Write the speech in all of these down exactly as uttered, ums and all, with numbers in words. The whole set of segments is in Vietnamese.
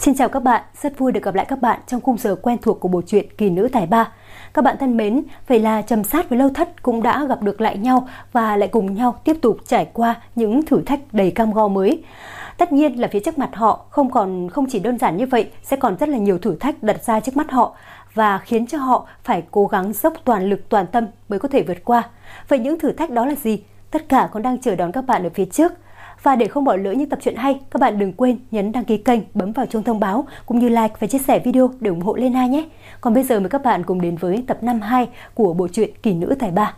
Xin chào các bạn, rất vui được gặp lại các bạn trong khung giờ quen thuộc của bộ truyện Kỳ Nữ Tài Ba. Các bạn thân mến, vậy là Trầm Sát với Lâu Thất cũng đã gặp được lại nhau và lại cùng nhau tiếp tục trải qua những thử thách đầy cam go mới. Tất nhiên là phía trước mặt họ không còn không chỉ đơn giản như vậy, sẽ còn rất là nhiều thử thách đặt ra trước mắt họ và khiến cho họ phải cố gắng dốc toàn lực toàn tâm mới có thể vượt qua. Vậy những thử thách đó là gì? Tất cả còn đang chờ đón các bạn ở phía trước. Và để không bỏ lỡ những tập truyện hay, các bạn đừng quên nhấn đăng ký kênh, bấm vào chuông thông báo cũng như like và chia sẻ video để ủng hộ Lena nhé. Còn bây giờ mời các bạn cùng đến với tập năm mươi hai của bộ truyện Kỳ Nữ Tài Ba.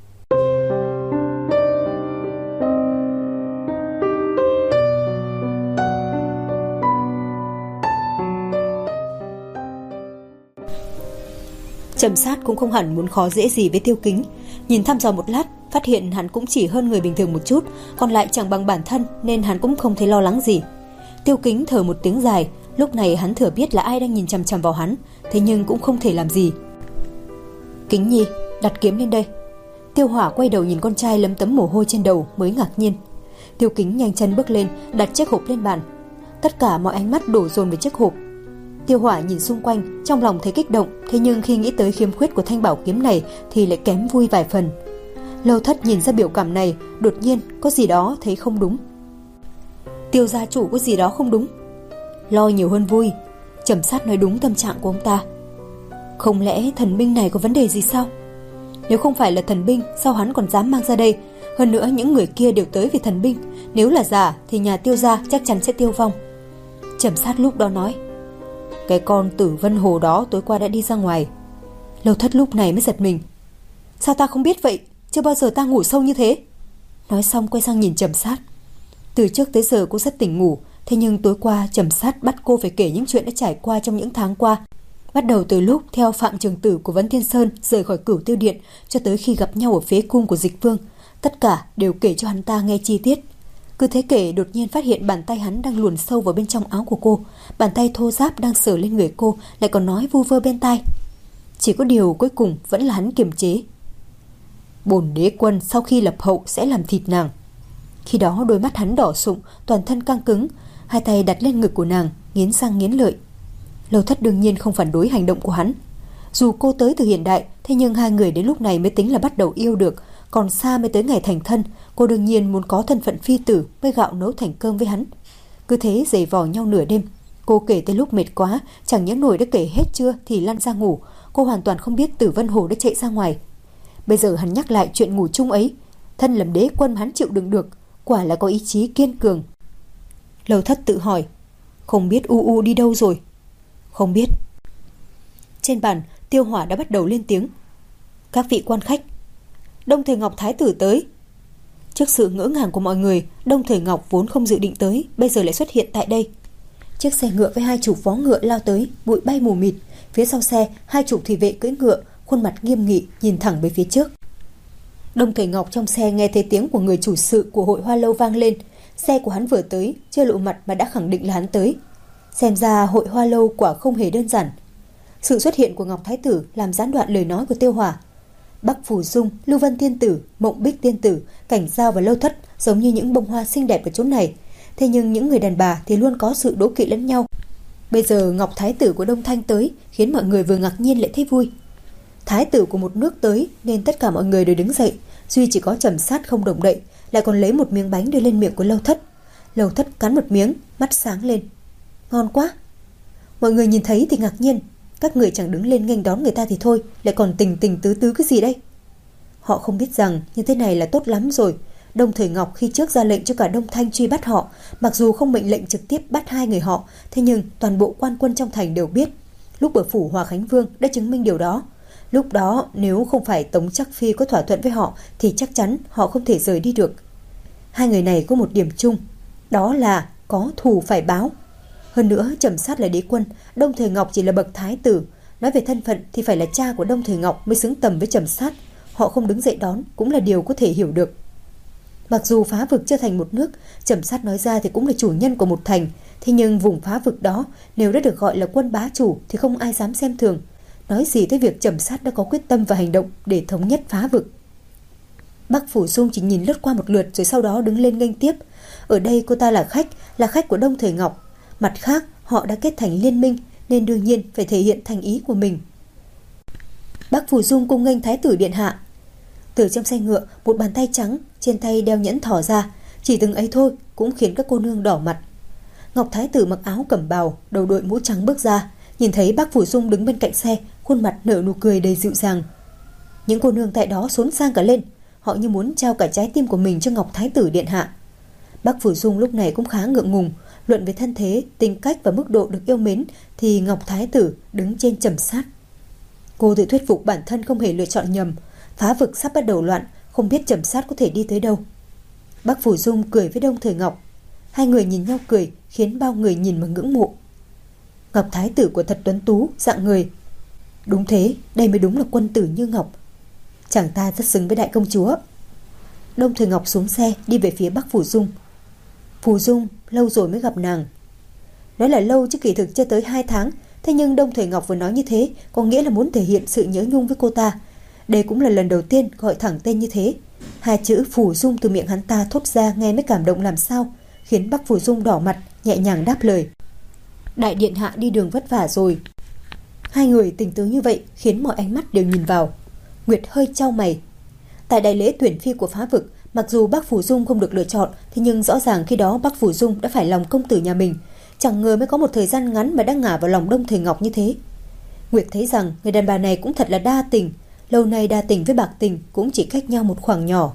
Trầm Sát cũng không hẳn muốn khó dễ gì với Tiêu Kính. Nhìn thăm dò một lát, phát hiện hắn cũng chỉ hơn người bình thường một chút, còn lại chẳng bằng bản thân nên hắn cũng không thấy lo lắng gì. Tiêu Kính thở một tiếng dài, lúc này hắn thừa biết là ai đang nhìn chằm chằm vào hắn, thế nhưng cũng không thể làm gì. Kính Nhi, đặt kiếm lên đây. Tiêu Hỏa quay đầu nhìn con trai lấm tấm mồ hôi trên đầu mới ngạc nhiên. Tiêu Kính nhanh chân bước lên, đặt chiếc hộp lên bàn. Tất cả mọi ánh mắt đổ dồn về chiếc hộp. Tiêu Hỏa nhìn xung quanh, trong lòng thấy kích động, thế nhưng khi nghĩ tới khiếm khuyết của thanh bảo kiếm này thì lại kém vui vài phần. Lâu Thất nhìn ra biểu cảm này, đột nhiên có gì đó thấy không đúng. Tiêu gia chủ có gì đó không đúng. Lo nhiều hơn vui. Trầm Sát nói đúng tâm trạng của ông ta. Không lẽ thần binh này có vấn đề gì sao? Nếu không phải là thần binh, sao hắn còn dám mang ra đây? Hơn nữa những người kia đều tới vì thần binh, nếu là giả thì nhà Tiêu gia chắc chắn sẽ tiêu vong. Trầm Sát lúc đó nói, cái con Tử Vân Hồ đó tối qua đã đi ra ngoài. Lâu Thất lúc này mới giật mình. Sao ta không biết vậy? Chưa bao giờ ta ngủ sâu như thế. Nói xong quay sang nhìn Trầm Sát. Từ trước tới giờ cô rất tỉnh ngủ, thế nhưng tối qua Trầm Sát bắt cô phải kể những chuyện đã trải qua trong những tháng qua. Bắt đầu từ lúc theo Phạm Trường Tử của Vấn Thiên Sơn rời khỏi Cửu Tiêu Điện cho tới khi gặp nhau ở phế cung của Dịch Vương, tất cả đều kể cho hắn ta nghe chi tiết. Cứ thế kể, đột nhiên phát hiện bàn tay hắn đang luồn sâu vào bên trong áo của cô, bàn tay thô ráp đang sờ lên người cô, lại còn nói vu vơ bên tai. Chỉ có điều cuối cùng vẫn là hắn kiềm chế. Bổn đế quân sau khi lập hậu sẽ làm thịt nàng. Khi đó đôi mắt hắn đỏ sụng, toàn thân căng cứng, hai tay đặt lên ngực của nàng, nghiến răng nghiến lợi. Lâu Thất đương nhiên không phản đối hành động của hắn. Dù cô tới từ hiện đại, thế nhưng hai người đến lúc này mới tính là bắt đầu yêu được, còn xa mới tới ngày thành thân. Cô đương nhiên muốn có thân phận phi tử mới gạo nấu thành cơm với hắn. Cứ thế giày vò nhau nửa đêm. Cô kể tới lúc mệt quá, chẳng nhớ nổi đã kể hết chưa thì lăn ra ngủ. Cô hoàn toàn không biết Tử Vân Hồ đã chạy ra ngoài. Bây giờ hắn nhắc lại chuyện ngủ chung ấy, thân làm đế quân hắn chịu đựng được, quả là có ý chí kiên cường. Lâu Thất tự hỏi, không biết U U đi đâu rồi? Không biết. Trên bàn, Tiêu Hỏa đã bắt đầu lên tiếng. Các vị quan khách, Đông Thời Ngọc thái tử tới. Trước sự ngỡ ngàng của mọi người, Đông Thời Ngọc vốn không dự định tới, bây giờ lại xuất hiện tại đây. Chiếc xe ngựa với hai chục vó ngựa lao tới, bụi bay mù mịt. Phía sau xe, hai chục thị vệ cưỡi ngựa, khuôn mặt nghiêm nghị nhìn thẳng về phía trước. Đông Thời Ngọc trong xe nghe thấy tiếng của người chủ sự của Hội Hoa Lâu vang lên. Xe của hắn vừa tới, chưa lộ mặt mà đã khẳng định là hắn tới. Xem ra Hội Hoa Lâu quả không hề đơn giản. Sự xuất hiện của Ngọc Thái Tử làm gián đoạn lời nói của Tiêu Hỏa. Bắc Phủ Dung, Lưu Vân Tiên Tử, Mộng Bích Tiên Tử, Cảnh Giao và Lâu Thất giống như những bông hoa xinh đẹp ở chỗ này. Thế nhưng những người đàn bà thì luôn có sự đố kỵ lẫn nhau. Bây giờ Ngọc Thái Tử của Đông Thanh tới khiến mọi người vừa ngạc nhiên lại thấy vui. Thái tử của một nước tới nên tất cả mọi người đều đứng dậy, duy chỉ có Trầm Sát không động đậy, lại còn lấy một miếng bánh đưa lên miệng của Lâu Thất. Lâu Thất cắn một miếng, mắt sáng lên. Ngon quá. Mọi người nhìn thấy thì ngạc nhiên. Các người chẳng đứng lên nghênh đón người ta thì thôi, lại còn tình tình tứ tứ cái gì đây? Họ không biết rằng như thế này là tốt lắm rồi. Đông Thời Ngọc khi trước ra lệnh cho cả Đông Thanh truy bắt họ, mặc dù không mệnh lệnh trực tiếp bắt hai người họ, thế nhưng toàn bộ quan quân trong thành đều biết. Lúc ở phủ Hòa Khánh Vương đã chứng minh điều đó. Lúc đó nếu không phải Tống Trắc Phi có thỏa thuận với họ thì chắc chắn họ không thể rời đi được. Hai người này có một điểm chung, đó là có thù phải báo. Hơn nữa Trầm Sát là đế quân, Đông Thời Ngọc chỉ là bậc thái tử. Nói về thân phận thì phải là cha của Đông Thời Ngọc mới xứng tầm với Trầm Sát. Họ không đứng dậy đón cũng là điều có thể hiểu được. Mặc dù phá vực chưa thành một nước, Trầm Sát nói ra thì cũng là chủ nhân của một thành. Thế nhưng vùng phá vực đó nếu đã được gọi là quân bá chủ thì không ai dám xem thường. Nói gì tới việc Trầm Sát đã có quyết tâm và hành động để thống nhất phá vực. Bắc Phủ Dung chỉ nhìn lướt qua một lượt rồi sau đó đứng lên nghênh tiếp. Ở đây cô ta là khách, là khách của Đông Thời Ngọc. Mặt khác Họ đã kết thành liên minh nên đương nhiên phải thể hiện thành ý của mình. Bác Phù Dung cung nghênh Thái tử điện hạ. Từ trong xe ngựa, một bàn tay trắng trên tay đeo nhẫn thỏ ra, chỉ từng ấy thôi cũng khiến các cô nương đỏ mặt. Ngọc Thái tử mặc áo cẩm bào, đầu đội mũ trắng bước ra, nhìn thấy bác Phù Dung đứng bên cạnh xe, khuôn mặt nở nụ cười đầy dịu dàng. Những cô nương tại đó xốn sang cả lên, họ như muốn trao cả trái tim của mình cho Ngọc Thái tử điện hạ. Bác Phù Dung lúc này cũng khá ngượng ngùng, luận về thân thế, tính cách và mức độ được yêu mến thì Ngọc Thái tử đứng trên trầm sát. Cô tự thuyết phục bản thân không hề lựa chọn nhầm, phá vực sắp bắt đầu loạn, không biết trầm sát có thể đi tới đâu. Bác Phù Dung cười với Đông Thời Ngọc, hai người nhìn nhau cười khiến bao người nhìn mà ngưỡng mộ. Ngọc Thái tử của thật tuấn tú, dạng người. Đúng thế, đây mới đúng là quân tử như Ngọc. Chàng ta rất xứng với đại công chúa. Đông Thời Ngọc xuống xe đi về phía Bắc Phù Dung. Phù Dung lâu rồi mới gặp nàng. Nói là lâu chứ kỳ thực chưa tới hai tháng. Thế nhưng Đông Thời Ngọc vừa nói như thế có nghĩa là muốn thể hiện sự nhớ nhung với cô ta. Đây cũng là lần đầu tiên gọi thẳng tên như thế. Hai chữ Phù Dung từ miệng hắn ta thốt ra nghe mới cảm động làm sao, khiến Bắc Phù Dung đỏ mặt, nhẹ nhàng đáp lời. Đại điện hạ đi đường vất vả rồi. Hai người tình tứ như vậy khiến mọi ánh mắt đều nhìn vào. Nguyệt hơi chau mày. Tại đại lễ tuyển phi của phá vực, mặc dù Bắc Phù Dung không được lựa chọn, thế nhưng rõ ràng khi đó Bắc Phù Dung đã phải lòng công tử nhà mình. Chẳng ngờ mới có một thời gian ngắn mà đã ngả vào lòng Đông Thời Ngọc như thế. Nguyệt thấy rằng người đàn bà này cũng thật là đa tình. Lâu nay đa tình với bạc tình cũng chỉ cách nhau một khoảng nhỏ.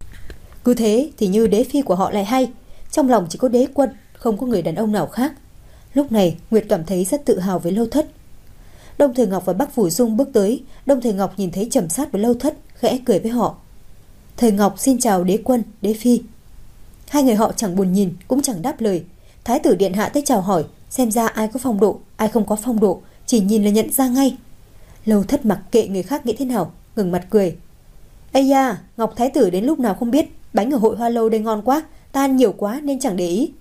Cứ thế thì như đế phi của họ lại hay. Trong lòng chỉ có đế quân, không có người đàn ông nào khác. Lúc này Nguyệt cảm thấy rất tự hào với Lâu Thất. Đông Thời Ngọc và Bắc Phù Dung bước tới. Đông Thời Ngọc nhìn thấy Trầm Sát với Lâu Thất, khẽ cười với họ. Thời Ngọc xin chào đế quân, đế phi. Hai người họ chẳng buồn nhìn, cũng chẳng đáp lời. Thái tử điện hạ tới chào hỏi, xem ra ai có phong độ, ai không có phong độ, chỉ nhìn là nhận ra ngay. Lâu Thất mặc kệ người khác nghĩ thế nào, ngừng mặt cười. Ây da, Ngọc Thái tử đến lúc nào không biết, bánh ở hội Hoa Lâu đây ngon quá, ta ăn nhiều quá nên chẳng để ý.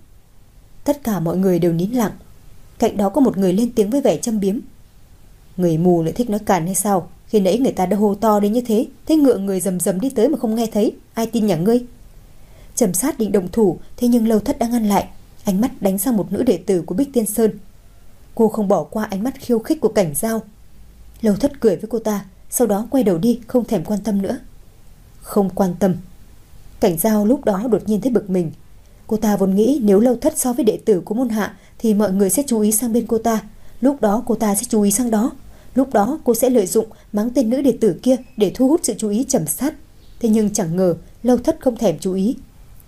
Tất cả mọi người đều nín lặng. Cạnh đó có một người lên tiếng với vẻ châm biếm. Người mù lại thích nói càn hay sao? Khi nãy người ta đã hô to đến như thế, thế ngựa người rầm rầm đi tới mà không nghe thấy, ai tin nhà ngươi? Trầm Sát định động thủ, thế nhưng Lâu Thất đã ngăn lại, ánh mắt đánh sang một nữ đệ tử của Bích Tiên Sơn. Cô không bỏ qua ánh mắt khiêu khích của Cảnh Giao. Lâu Thất cười với cô ta, sau đó quay đầu đi, không thèm quan tâm nữa. Không quan tâm. Cảnh Giao lúc đó đột nhiên thấy bực mình. Cô ta vốn nghĩ nếu Lâu Thất so với đệ tử của môn hạ thì mọi người sẽ chú ý sang bên cô ta, lúc đó cô ta sẽ chú ý sang đó. Lúc đó cô sẽ lợi dụng mắng tên nữ đệ tử kia để thu hút sự chú ý Trầm Sát. Thế nhưng chẳng ngờ Lâu Thất không thèm chú ý.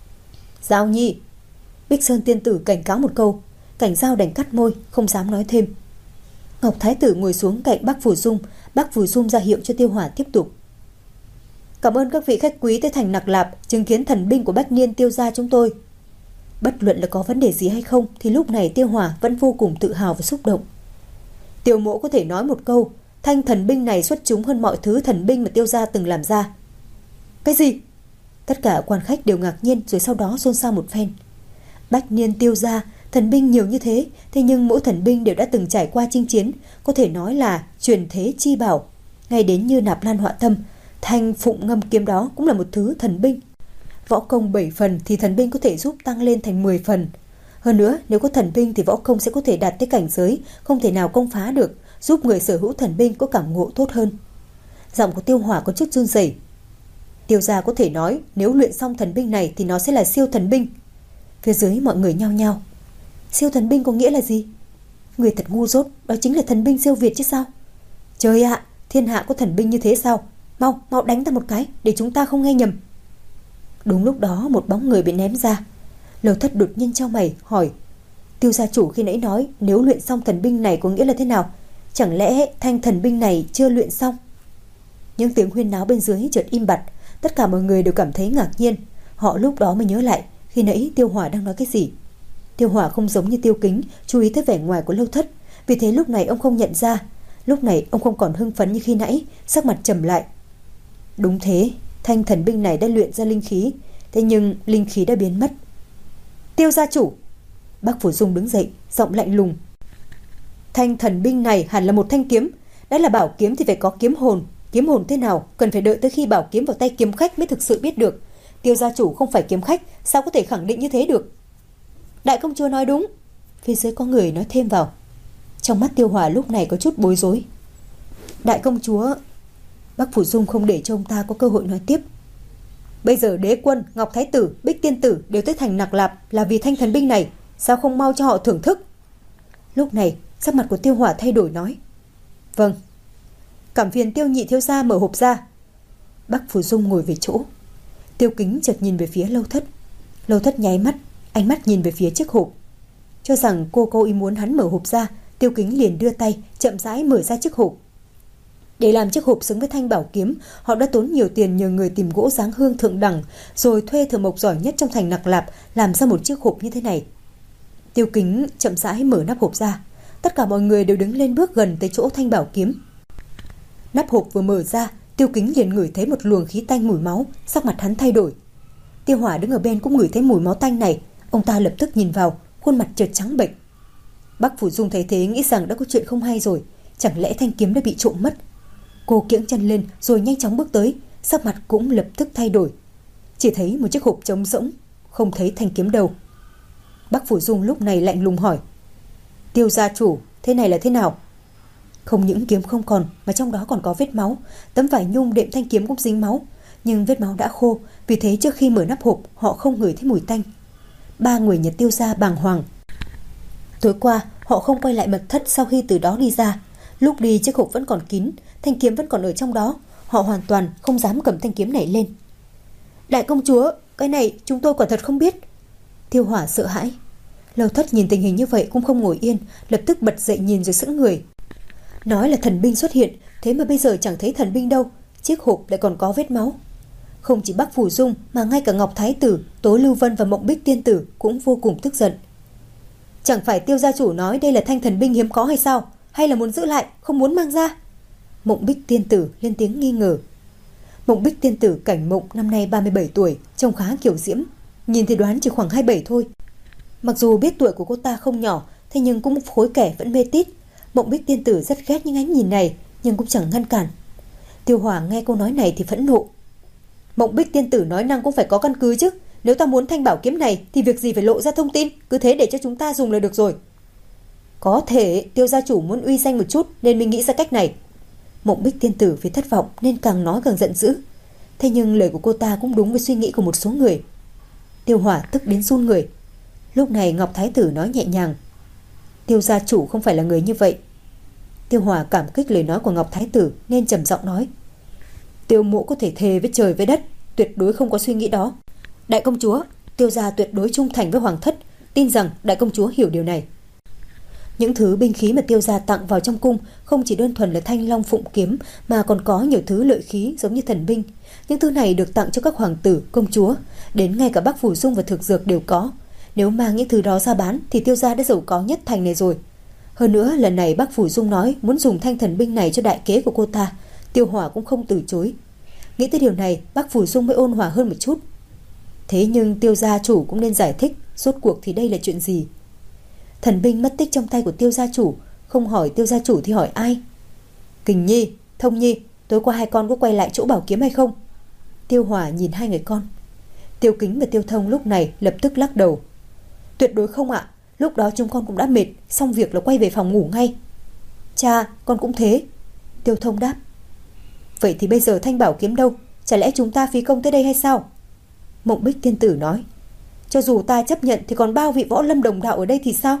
Giao nhi, Bích Sơn tiên tử cảnh cáo một câu. Cảnh Giao đành cắt môi, không dám nói thêm. Ngọc Thái tử ngồi xuống cạnh Bắc Phù Dung. Bắc Phù Dung ra hiệu cho Tiêu Hỏa tiếp tục. Cảm ơn các vị khách quý tới thành Nặc Lạp chứng kiến thần binh của Bách Niên Tiêu gia chúng tôi. Bất luận là có vấn đề gì hay không thì lúc này Tiêu Hỏa vẫn vô cùng tự hào và xúc động. Tiêu mỗ có thể nói một câu, thanh thần binh này xuất chúng hơn mọi thứ thần binh mà Tiêu gia từng làm ra. Cái gì? Tất cả quan khách đều ngạc nhiên, rồi sau đó xôn xao một phen. Bách Niên Tiêu gia thần binh nhiều như thế, thế nhưng mỗi thần binh đều đã từng trải qua chinh chiến, có thể nói là truyền thế chi bảo. Ngay đến như Nạp Lan Họa Tâm, thanh phụng ngâm kiếm đó cũng là một thứ thần binh. Võ công bảy phần thì thần binh có thể giúp tăng lên thành mười phần. Hơn nữa, nếu có thần binh thì võ công sẽ có thể đạt tới cảnh giới không thể nào công phá được, giúp người sở hữu thần binh có cảm ngộ tốt hơn. Giọng của Tiêu Hỏa có chút run rẩy. Tiêu gia có thể nói nếu luyện xong thần binh này thì nó sẽ là siêu thần binh. Phía dưới mọi người nhao nhao. Siêu thần binh có nghĩa là gì? Người thật ngu dốt, đó chính là thần binh siêu việt chứ sao? Trời ạ, thiên hạ có thần binh như thế sao? Mau, mau đánh ta một cái để chúng ta không nghe nhầm. Đúng lúc đó một bóng người bị ném ra. Lâu Thất đột nhiên chau mày hỏi, Tiêu gia chủ khi nãy nói nếu luyện xong thần binh này có nghĩa là thế nào? Chẳng lẽ thanh thần binh này chưa luyện xong? Những tiếng huyên náo bên dưới chợt im bặt. Tất cả mọi người đều cảm thấy ngạc nhiên. Họ lúc đó mới nhớ lại khi nãy Tiêu Hỏa đang nói cái gì. Tiêu Hỏa không giống như Tiêu Kính chú ý tới vẻ ngoài của Lâu Thất, vì thế lúc này ông không nhận ra. Lúc này ông không còn hưng phấn như khi nãy, sắc mặt trầm lại. Đúng thế, thanh thần binh này đã luyện ra linh khí, thế nhưng linh khí đã biến mất. Tiêu gia chủ! Bắc Phù Dung đứng dậy, giọng lạnh lùng. Thanh thần binh này hẳn là một thanh kiếm. Đã là bảo kiếm thì phải có kiếm hồn. Kiếm hồn thế nào cần phải đợi tới khi bảo kiếm vào tay kiếm khách mới thực sự biết được. Tiêu gia chủ không phải kiếm khách, sao có thể khẳng định như thế được? Đại công chúa nói đúng. Phía dưới có người nói thêm vào. Trong mắt Tiêu Hỏa lúc này có chút bối rối. Đại công chúa. Bắc Phủ Dung không để cho ông ta có cơ hội nói tiếp. Bây giờ đế quân, Ngọc Thái Tử, Bích Tiên Tử đều tới thành Nặc Lạp là vì thanh thần binh này, sao không mau cho họ thưởng thức? Lúc này sắc mặt của Tiêu Hỏa thay đổi nói. Vâng. Cảm phiền Tiêu nhị thiếu gia mở hộp ra. Bắc Phủ Dung ngồi về chỗ. Tiêu Kính chợt nhìn về phía Lâu Thất. Lâu Thất nháy mắt, ánh mắt nhìn về phía chiếc hộp. Cho rằng cô cô ý muốn hắn mở hộp ra, Tiêu Kính liền đưa tay chậm rãi mở ra chiếc hộp. Để làm chiếc hộp xứng với thanh bảo kiếm, họ đã tốn nhiều tiền nhờ người tìm gỗ dáng hương thượng đẳng, rồi thuê thợ mộc giỏi nhất trong thành Nặc Lạp làm ra một chiếc hộp như thế này. Tiêu Kính chậm rãi mở nắp hộp ra. Tất cả mọi người đều đứng lên bước gần tới chỗ thanh bảo kiếm. Nắp hộp vừa mở ra, Tiêu Kính liền ngửi thấy một luồng khí tanh mùi máu, sắc mặt hắn thay đổi. Tiêu Hỏa đứng ở bên cũng ngửi thấy mùi máu tanh này, ông ta lập tức nhìn vào, khuôn mặt chợt trắng bệch. Bắc Phủ Dung thấy thế nghĩ rằng đã có chuyện không hay rồi, chẳng lẽ thanh kiếm đã bị trộm mất. Cô kiễng chân lên rồi nhanh chóng bước tới, sắc mặt cũng lập tức thay đổi. Chỉ thấy một chiếc hộp trống rỗng, không thấy thanh kiếm đâu. Bắc Phủ Dung lúc này lạnh lùng hỏi. Tiêu gia chủ, thế này là thế nào? Không những kiếm không còn mà trong đó còn có vết máu. Tấm vải nhung đệm thanh kiếm cũng dính máu, nhưng vết máu đã khô, vì thế trước khi mở nắp hộp họ không ngửi thấy mùi tanh. Ba người nhà Tiêu gia bàng hoàng. Tối qua họ không quay lại mật thất sau khi từ đó đi ra. Lúc đi chiếc hộp vẫn còn kín, thanh kiếm vẫn còn ở trong đó. Họ hoàn toàn không dám cầm thanh kiếm này lên. Đại công chúa, cái này chúng tôi quả thật không biết. Tiêu Hỏa sợ hãi. Lâu Thất nhìn tình hình như vậy cũng không ngồi yên, lập tức bật dậy nhìn rồi sững người. Nói là thần binh xuất hiện, thế mà bây giờ chẳng thấy thần binh đâu. Chiếc hộp lại còn có vết máu. Không chỉ Bắc Phủ Dung mà ngay cả Ngọc Thái Tử, Tố Lưu Vân và Mộng Bích Tiên Tử cũng vô cùng tức giận. Chẳng phải Tiêu gia chủ nói đây là thanh thần binh hiếm có hay sao? Hay là muốn giữ lại, không muốn mang ra? Mộng Bích Tiên Tử lên tiếng nghi ngờ. Mộng Bích Tiên Tử Cảnh Mộng năm nay ba mươi bảy tuổi, trông khá kiểu diễm, nhìn thì đoán chỉ khoảng hai mươi bảy thôi. Mặc dù biết tuổi của cô ta không nhỏ, thế nhưng cũng khối kẻ vẫn mê tít. Mộng Bích Tiên Tử rất ghét những ánh nhìn này, nhưng cũng chẳng ngăn cản. Tiêu Hỏa nghe câu nói này thì phẫn nộ. Mộng Bích Tiên Tử nói năng cũng phải có căn cứ chứ. Nếu ta muốn thanh bảo kiếm này thì việc gì phải lộ ra thông tin, cứ thế để cho chúng ta dùng là được rồi. Có thể Tiêu gia chủ muốn uy danh một chút nên mình nghĩ ra cách này. Mộng Bích Tiên Tử vì thất vọng nên càng nói càng giận dữ. Thế nhưng lời của cô ta cũng đúng với suy nghĩ của một số người. Tiêu Hỏa tức đến run người. Lúc này Ngọc Thái Tử nói nhẹ nhàng. Tiêu gia chủ không phải là người như vậy. Tiêu Hỏa cảm kích lời nói của Ngọc Thái Tử nên trầm giọng nói. Tiêu mộ có thể thề với trời với đất, tuyệt đối không có suy nghĩ đó. Đại công chúa, Tiêu gia tuyệt đối trung thành với hoàng thất, tin rằng đại công chúa hiểu điều này. Những thứ binh khí mà Tiêu gia tặng vào trong cung không chỉ đơn thuần là thanh long phụng kiếm mà còn có nhiều thứ lợi khí giống như thần binh. Những thứ này được tặng cho các hoàng tử, công chúa, đến ngay cả Bắc Phủ Dung và Thực Dược đều có. Nếu mang những thứ đó ra bán thì Tiêu gia đã giàu có nhất thành này rồi. Hơn nữa lần này Bắc Phủ Dung nói muốn dùng thanh thần binh này cho đại kế của cô ta, Tiêu Hỏa cũng không từ chối. Nghĩ tới điều này, Bắc Phủ Dung mới ôn hòa hơn một chút. Thế nhưng Tiêu gia chủ cũng nên giải thích rốt cuộc thì đây là chuyện gì. Thần binh mất tích trong tay của Tiêu gia chủ, không hỏi Tiêu gia chủ thì hỏi ai? Kình Nhi, Thông Nhi, tối qua hai con có quay lại chỗ bảo kiếm hay không? Tiêu Hỏa nhìn hai người con. Tiêu Kính và Tiêu Thông lúc này lập tức lắc đầu. Tuyệt đối không ạ, lúc đó chúng con cũng đã mệt, xong việc là quay về phòng ngủ ngay. Cha, con cũng thế. Tiêu Thông đáp. Vậy thì bây giờ thanh bảo kiếm đâu? Chả lẽ chúng ta phí công tới đây hay sao? Mộng Bích Tiên Tử nói. Cho dù ta chấp nhận thì còn bao vị võ lâm đồng đạo ở đây thì sao?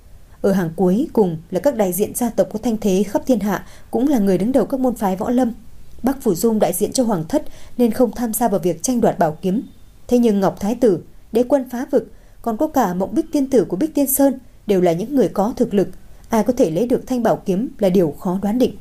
Ở hàng cuối cùng là các đại diện gia tộc có thanh thế khắp thiên hạ, cũng là người đứng đầu các môn phái võ lâm. Bắc Phủ Dung đại diện cho hoàng thất nên không tham gia vào việc tranh đoạt bảo kiếm. Thế nhưng Ngọc Thái Tử, Đế quân phá vực, còn có cả Mộng Bích Tiên Tử của Bích Tiên Sơn đều là những người có thực lực. Ai có thể lấy được thanh bảo kiếm là điều khó đoán định.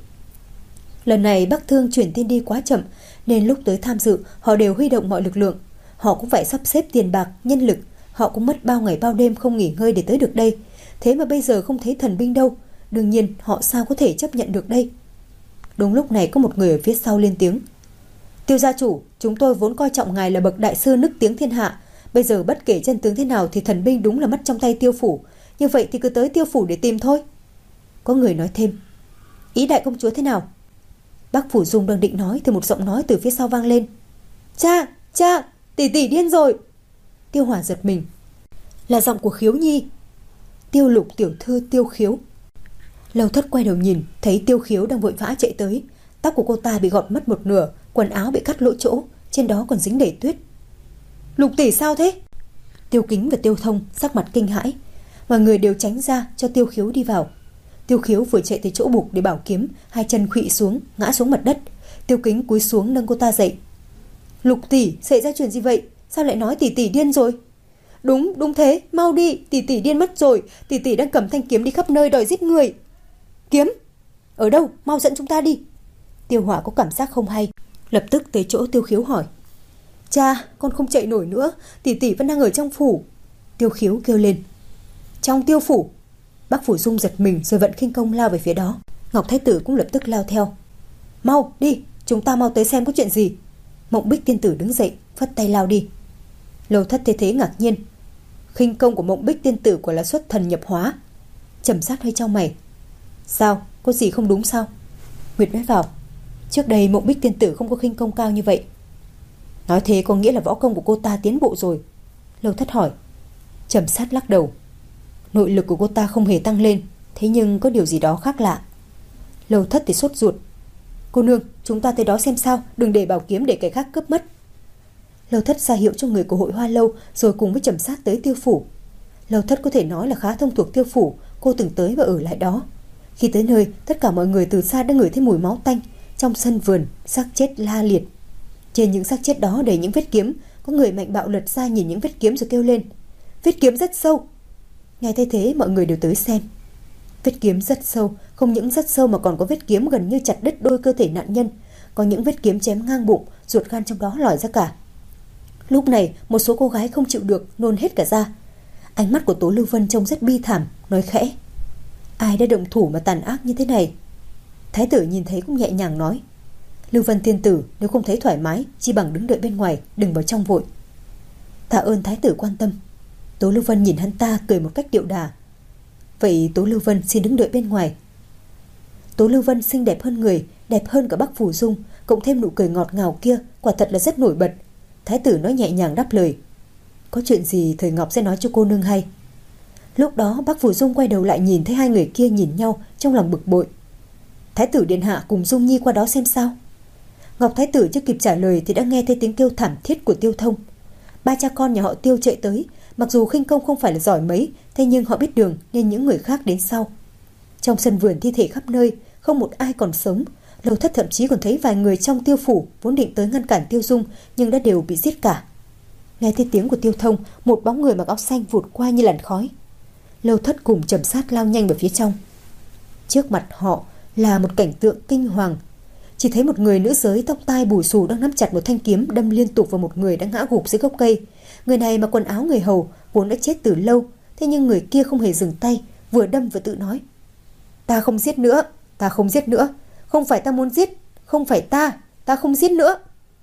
Lần này Bắc Thương chuyển tin đi quá chậm, nên lúc tới tham dự họ đều huy động mọi lực lượng. Họ cũng phải sắp xếp tiền bạc, nhân lực. Họ cũng mất bao ngày bao đêm không nghỉ ngơi để tới được đây. Thế mà bây giờ không thấy thần binh đâu. Đương nhiên họ sao có thể chấp nhận được đây. Đúng lúc này có một người ở phía sau lên tiếng. Tiêu gia chủ, chúng tôi vốn coi trọng ngài là bậc đại sư nức tiếng thiên hạ. Bây giờ bất kể chân tướng thế nào thì thần binh đúng là mất trong tay Tiêu phủ. Như vậy thì cứ tới Tiêu phủ để tìm thôi. Có người nói thêm. Ý đại công chúa thế nào? Bắc Phủ Dung đang định nói thì một giọng nói từ phía sau vang lên. Cha, cha, tỷ tỷ điên rồi. Tiêu Hỏa giật mình. Là giọng của Khiếu Nhi. Tiêu Lục tiểu thư Tiêu Khiếu. Lâu Thất quay đầu nhìn, thấy Tiêu Khiếu đang vội vã chạy tới. Tóc của cô ta bị gọt mất một nửa, quần áo bị cắt lỗ chỗ, trên đó còn dính đầy tuyết. Lục tỷ sao thế? Tiêu Kính và Tiêu Thông sắc mặt kinh hãi, mọi người đều tránh ra cho Tiêu Khiếu đi vào. Tiêu Khiếu vừa chạy tới chỗ buộc để bảo kiếm, hai chân khuỵu xuống, ngã xuống mặt đất. Tiêu Kính cúi xuống nâng cô ta dậy. Lục tỷ, xảy ra chuyện gì vậy? Sao lại nói tỷ tỷ điên rồi? Đúng, đúng thế, mau đi, tỷ tỷ điên mất rồi, tỷ tỷ đang cầm thanh kiếm đi khắp nơi đòi giết người. Kiếm? Ở đâu? Mau dẫn chúng ta đi. Tiêu Hỏa có cảm giác không hay, lập tức tới chỗ Tiêu Khiếu hỏi. Cha, con không chạy nổi nữa, tỷ tỷ vẫn đang ở trong phủ. Tiêu Khiếu kêu lên. Trong Tiêu phủ? Bác Phủ Dung giật mình rồi vận khinh công lao về phía đó. Ngọc Thái tử cũng lập tức lao theo. Mau đi, chúng ta mau tới xem có chuyện gì. Mộng Bích tiên tử đứng dậy, phất tay lao đi. Lâu Thất thấy thế ngạc nhiên. Khinh công của Mộng Bích tiên tử quả là xuất thần nhập hóa. Trầm Sát hơi chau mày. Sao, có gì không đúng sao? Nguyệt nói vào. Trước đây Mộng Bích tiên tử không có khinh công cao như vậy. Nói thế có nghĩa là võ công của cô ta tiến bộ rồi. Lâu Thất hỏi. Trầm Sát lắc đầu. Nội lực của cô ta không hề tăng lên, thế nhưng có điều gì đó khác lạ. Lâu Thất thì sốt ruột. Cô nương, chúng ta tới đó xem sao, đừng để bảo kiếm để kẻ khác cướp mất. Lâu Thất ra hiệu cho người của hội Hoa Lâu, rồi cùng với Trầm Sát tới Tiêu phủ. Lâu Thất có thể nói là khá thông thuộc Tiêu phủ, cô từng tới và ở lại đó. Khi tới nơi, tất cả mọi người từ xa đã ngửi thấy mùi máu tanh. Trong sân vườn, xác chết la liệt. Trên những xác chết đó đầy những vết kiếm. Có người mạnh bạo lật ra nhìn những vết kiếm rồi kêu lên. Vết kiếm rất sâu. Nghe thấy thế mọi người đều tới xem. Vết kiếm rất sâu, không những rất sâu mà còn có vết kiếm gần như chặt đứt đôi cơ thể nạn nhân. Có những vết kiếm chém ngang bụng, ruột gan trong đó lòi ra cả. Lúc này một số cô gái không chịu được, nôn hết cả ra. Ánh mắt của Tố Lưu Vân trông rất bi thảm, nói khẽ. Ai đã động thủ mà tàn ác như thế này? Thái tử nhìn thấy cũng nhẹ nhàng nói. Lưu Vân tiên tử, nếu không thấy thoải mái, chỉ bằng đứng đợi bên ngoài, đừng vào trong vội. Tạ ơn thái tử quan tâm. Tố Lưu Vân nhìn hắn ta cười một cách điệu đà. Vậy Tố Lưu Vân xin đứng đợi bên ngoài. Tố Lưu Vân xinh đẹp hơn người, đẹp hơn cả Bắc Phủ Dung, cộng thêm nụ cười ngọt ngào kia, quả thật là rất nổi bật. Thái tử nói nhẹ nhàng đáp lời. Có chuyện gì Thời Ngọc sẽ nói cho cô nương hay. Lúc đó Bắc Phủ Dung quay đầu lại nhìn thấy hai người kia nhìn nhau, trong lòng bực bội. Thái tử điện hạ cùng Dung Nhi qua đó xem sao. Ngọc Thái tử chưa kịp trả lời thì đã nghe thấy tiếng kêu thảm thiết của Tiêu Thông. Ba cha con nhà họ Tiêu chạy tới, mặc dù khinh công không phải là giỏi mấy, thế nhưng họ biết đường nên những người khác đến sau. Trong sân vườn thi thể khắp nơi, không một ai còn sống. Lâu Thất thậm chí còn thấy vài người trong Tiêu phủ vốn định tới ngăn cản Tiêu Dung nhưng đã đều bị giết cả. Nghe thấy tiếng của Tiêu Thông, một bóng người mặc áo xanh vụt qua như làn khói. Lâu Thất cùng Trầm Sát lao nhanh vào phía trong. Trước mặt họ là một cảnh tượng kinh hoàng. Chỉ thấy một người nữ giới tóc tai bù xù đang nắm chặt một thanh kiếm đâm liên tục vào một người đã ngã gục dưới gốc cây. Người này mặc quần áo người hầu, vốn đã chết từ lâu, thế nhưng người kia không hề dừng tay, vừa đâm vừa tự nói. Ta không giết nữa, ta không giết nữa, không phải ta muốn giết, không phải ta, ta không giết nữa.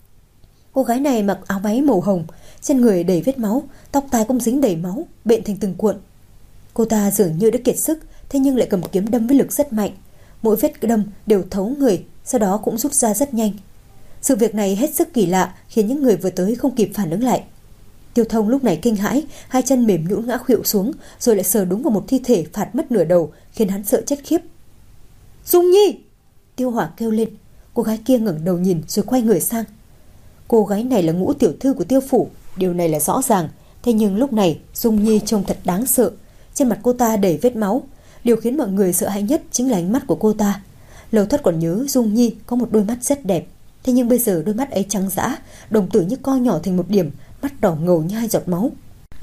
Cô gái này mặc áo váy màu hồng, trên người đầy vết máu, tóc tai cũng dính đầy máu, bện thành từng cuộn. Cô ta dường như đã kiệt sức, thế nhưng lại cầm kiếm đâm với lực rất mạnh. Mỗi vết đâm đều thấu người, sau đó cũng rút ra rất nhanh. Sự việc này hết sức kỳ lạ, khiến những người vừa tới không kịp phản ứng lại. Tiêu Thông lúc này kinh hãi, hai chân mềm nhũn ngã khuỵu xuống, rồi lại sờ đúng vào một thi thể phạt mất nửa đầu, khiến hắn sợ chết khiếp. Dung Nhi! Tiêu Hỏa kêu lên. Cô gái kia ngẩng đầu nhìn rồi quay người sang. Cô gái này là Ngũ tiểu thư của Tiêu phủ, điều này là rõ ràng. Thế nhưng lúc này Dung Nhi trông thật đáng sợ. Trên mặt cô ta đầy vết máu. Điều khiến mọi người sợ hãi nhất chính là ánh mắt của cô ta. Lâu Thất còn nhớ Dung Nhi có một đôi mắt rất đẹp, thế nhưng bây giờ đôi mắt ấy trắng dã, đồng tử như co nhỏ thành một điểm, mắt đỏ ngầu như hai giọt máu.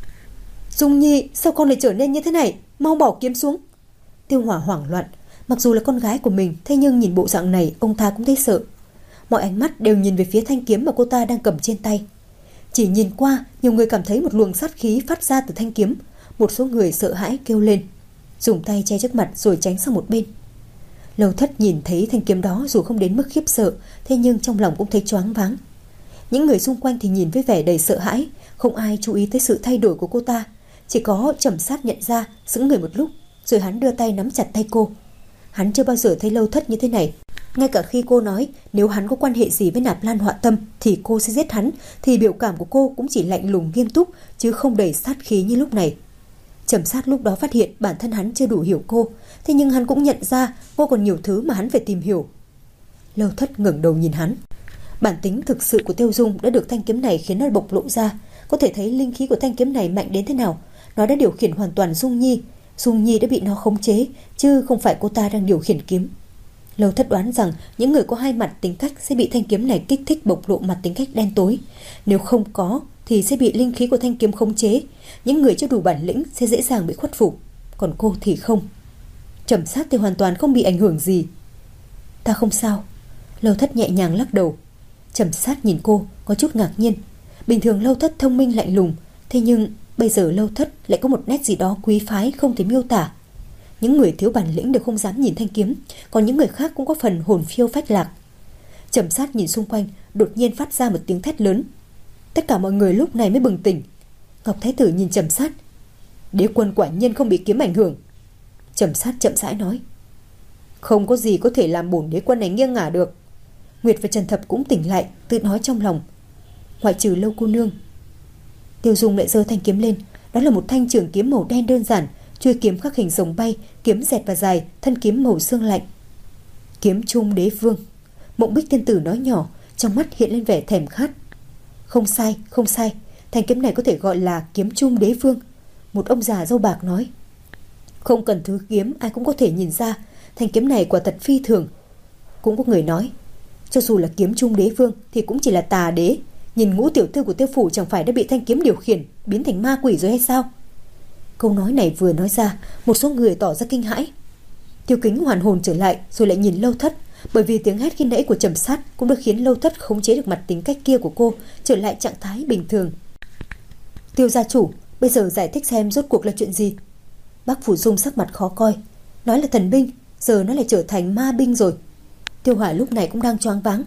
Dung Nhi, sao con lại trở nên như thế này? Mau bỏ kiếm xuống. Tiêu Hỏa hoảng loạn. Mặc dù là con gái của mình, thế nhưng nhìn bộ dạng này ông ta cũng thấy sợ. Mọi ánh mắt đều nhìn về phía thanh kiếm mà cô ta đang cầm trên tay. Chỉ nhìn qua, nhiều người cảm thấy một luồng sát khí phát ra từ thanh kiếm. Một số người sợ hãi kêu lên, dùng tay che trước mặt rồi tránh sang một bên. Lâu Thất nhìn thấy thanh kiếm đó dù không đến mức khiếp sợ, thế nhưng trong lòng cũng thấy choáng váng. Những người xung quanh thì nhìn với vẻ đầy sợ hãi, không ai chú ý tới sự thay đổi của cô ta. Chỉ có Trầm Sát nhận ra, sững người một lúc, rồi hắn đưa tay nắm chặt tay cô. Hắn chưa bao giờ thấy Lâu Thất như thế này. Ngay cả khi cô nói nếu hắn có quan hệ gì với Nạp Lan Họa Tâm thì cô sẽ giết hắn, thì biểu cảm của cô cũng chỉ lạnh lùng nghiêm túc, chứ không đầy sát khí như lúc này. Trầm Sát lúc đó phát hiện bản thân hắn chưa đủ hiểu cô, thế nhưng hắn cũng nhận ra cô còn nhiều thứ mà hắn phải tìm hiểu. Lâu Thất ngẩng đầu nhìn hắn. Bản tính thực sự của Tiêu Dung đã được thanh kiếm này khiến nó bộc lộ ra, có thể thấy linh khí của thanh kiếm này mạnh đến thế nào. Nó đã điều khiển hoàn toàn Dung Nhi, Dung Nhi đã bị nó khống chế, chứ không phải cô ta đang điều khiển kiếm. Lâu Thất đoán rằng những người có hai mặt tính cách sẽ bị thanh kiếm này kích thích bộc lộ mặt tính cách đen tối. Nếu không có thì sẽ bị linh khí của thanh kiếm khống chế. Những người chưa đủ bản lĩnh sẽ dễ dàng bị khuất phục, còn cô thì không. Trầm Sát thì hoàn toàn không bị ảnh hưởng gì. Ta không sao. Lâu Thất nhẹ nhàng lắc đầu. Trầm Sát nhìn cô có chút ngạc nhiên. Bình thường Lâu Thất thông minh lạnh lùng, thế nhưng bây giờ Lâu Thất lại có một nét gì đó quý phái không thể miêu tả. Những người thiếu bản lĩnh đều không dám nhìn thanh kiếm, còn những người khác cũng có phần hồn phiêu phách lạc. Trầm Sát nhìn xung quanh, đột nhiên phát ra một tiếng thét lớn. Tất cả mọi người lúc này mới bừng tỉnh. Ngọc Thái Tử nhìn Trầm Sát. Đế quân quả nhiên không bị kiếm ảnh hưởng. Trầm Sát chậm rãi nói. Không có gì có thể làm bổn đế quân này nghiêng ngả được. Nguyệt và Trần Thập cũng tỉnh lại, tự nói trong lòng. Ngoại trừ Lâu cô nương. Tiêu Dung lại giơ thanh kiếm lên. Đó là một thanh trường kiếm màu đen đơn giản, chuôi kiếm khắc hình rồng bay, kiếm dẹt và dài, thân kiếm màu xương lạnh. Kiếm Trung Đế Vương. Mộng Bích tiên tử nói nhỏ, trong mắt hiện lên vẻ thèm khát. Không sai, không sai, thanh kiếm này có thể gọi là kiếm Trung Đế Vương. Một ông già râu bạc nói. Không cần thứ kiếm, ai cũng có thể nhìn ra thanh kiếm này quả thật phi thường. Cũng có người nói, cho dù là kiếm Trung Đế Vương thì cũng chỉ là tà đế. Nhìn Ngũ tiểu thư của Tiêu phủ chẳng phải đã bị thanh kiếm điều khiển, biến thành ma quỷ rồi hay sao? Câu nói này vừa nói ra, một số người tỏ ra kinh hãi. Tiêu Kính hoàn hồn trở lại, rồi lại nhìn Lâu Thất, bởi vì tiếng hét khi nãy của Trầm Sát cũng đã khiến Lâu Thất khống chế được mặt tính cách kia của cô, trở lại trạng thái bình thường. Tiêu gia chủ, bây giờ giải thích xem rốt cuộc là chuyện gì? Bác Phủ Dung sắc mặt khó coi, nói là thần binh, giờ nó lại trở thành ma binh rồi. Tiêu Hỏa lúc này cũng đang choáng váng.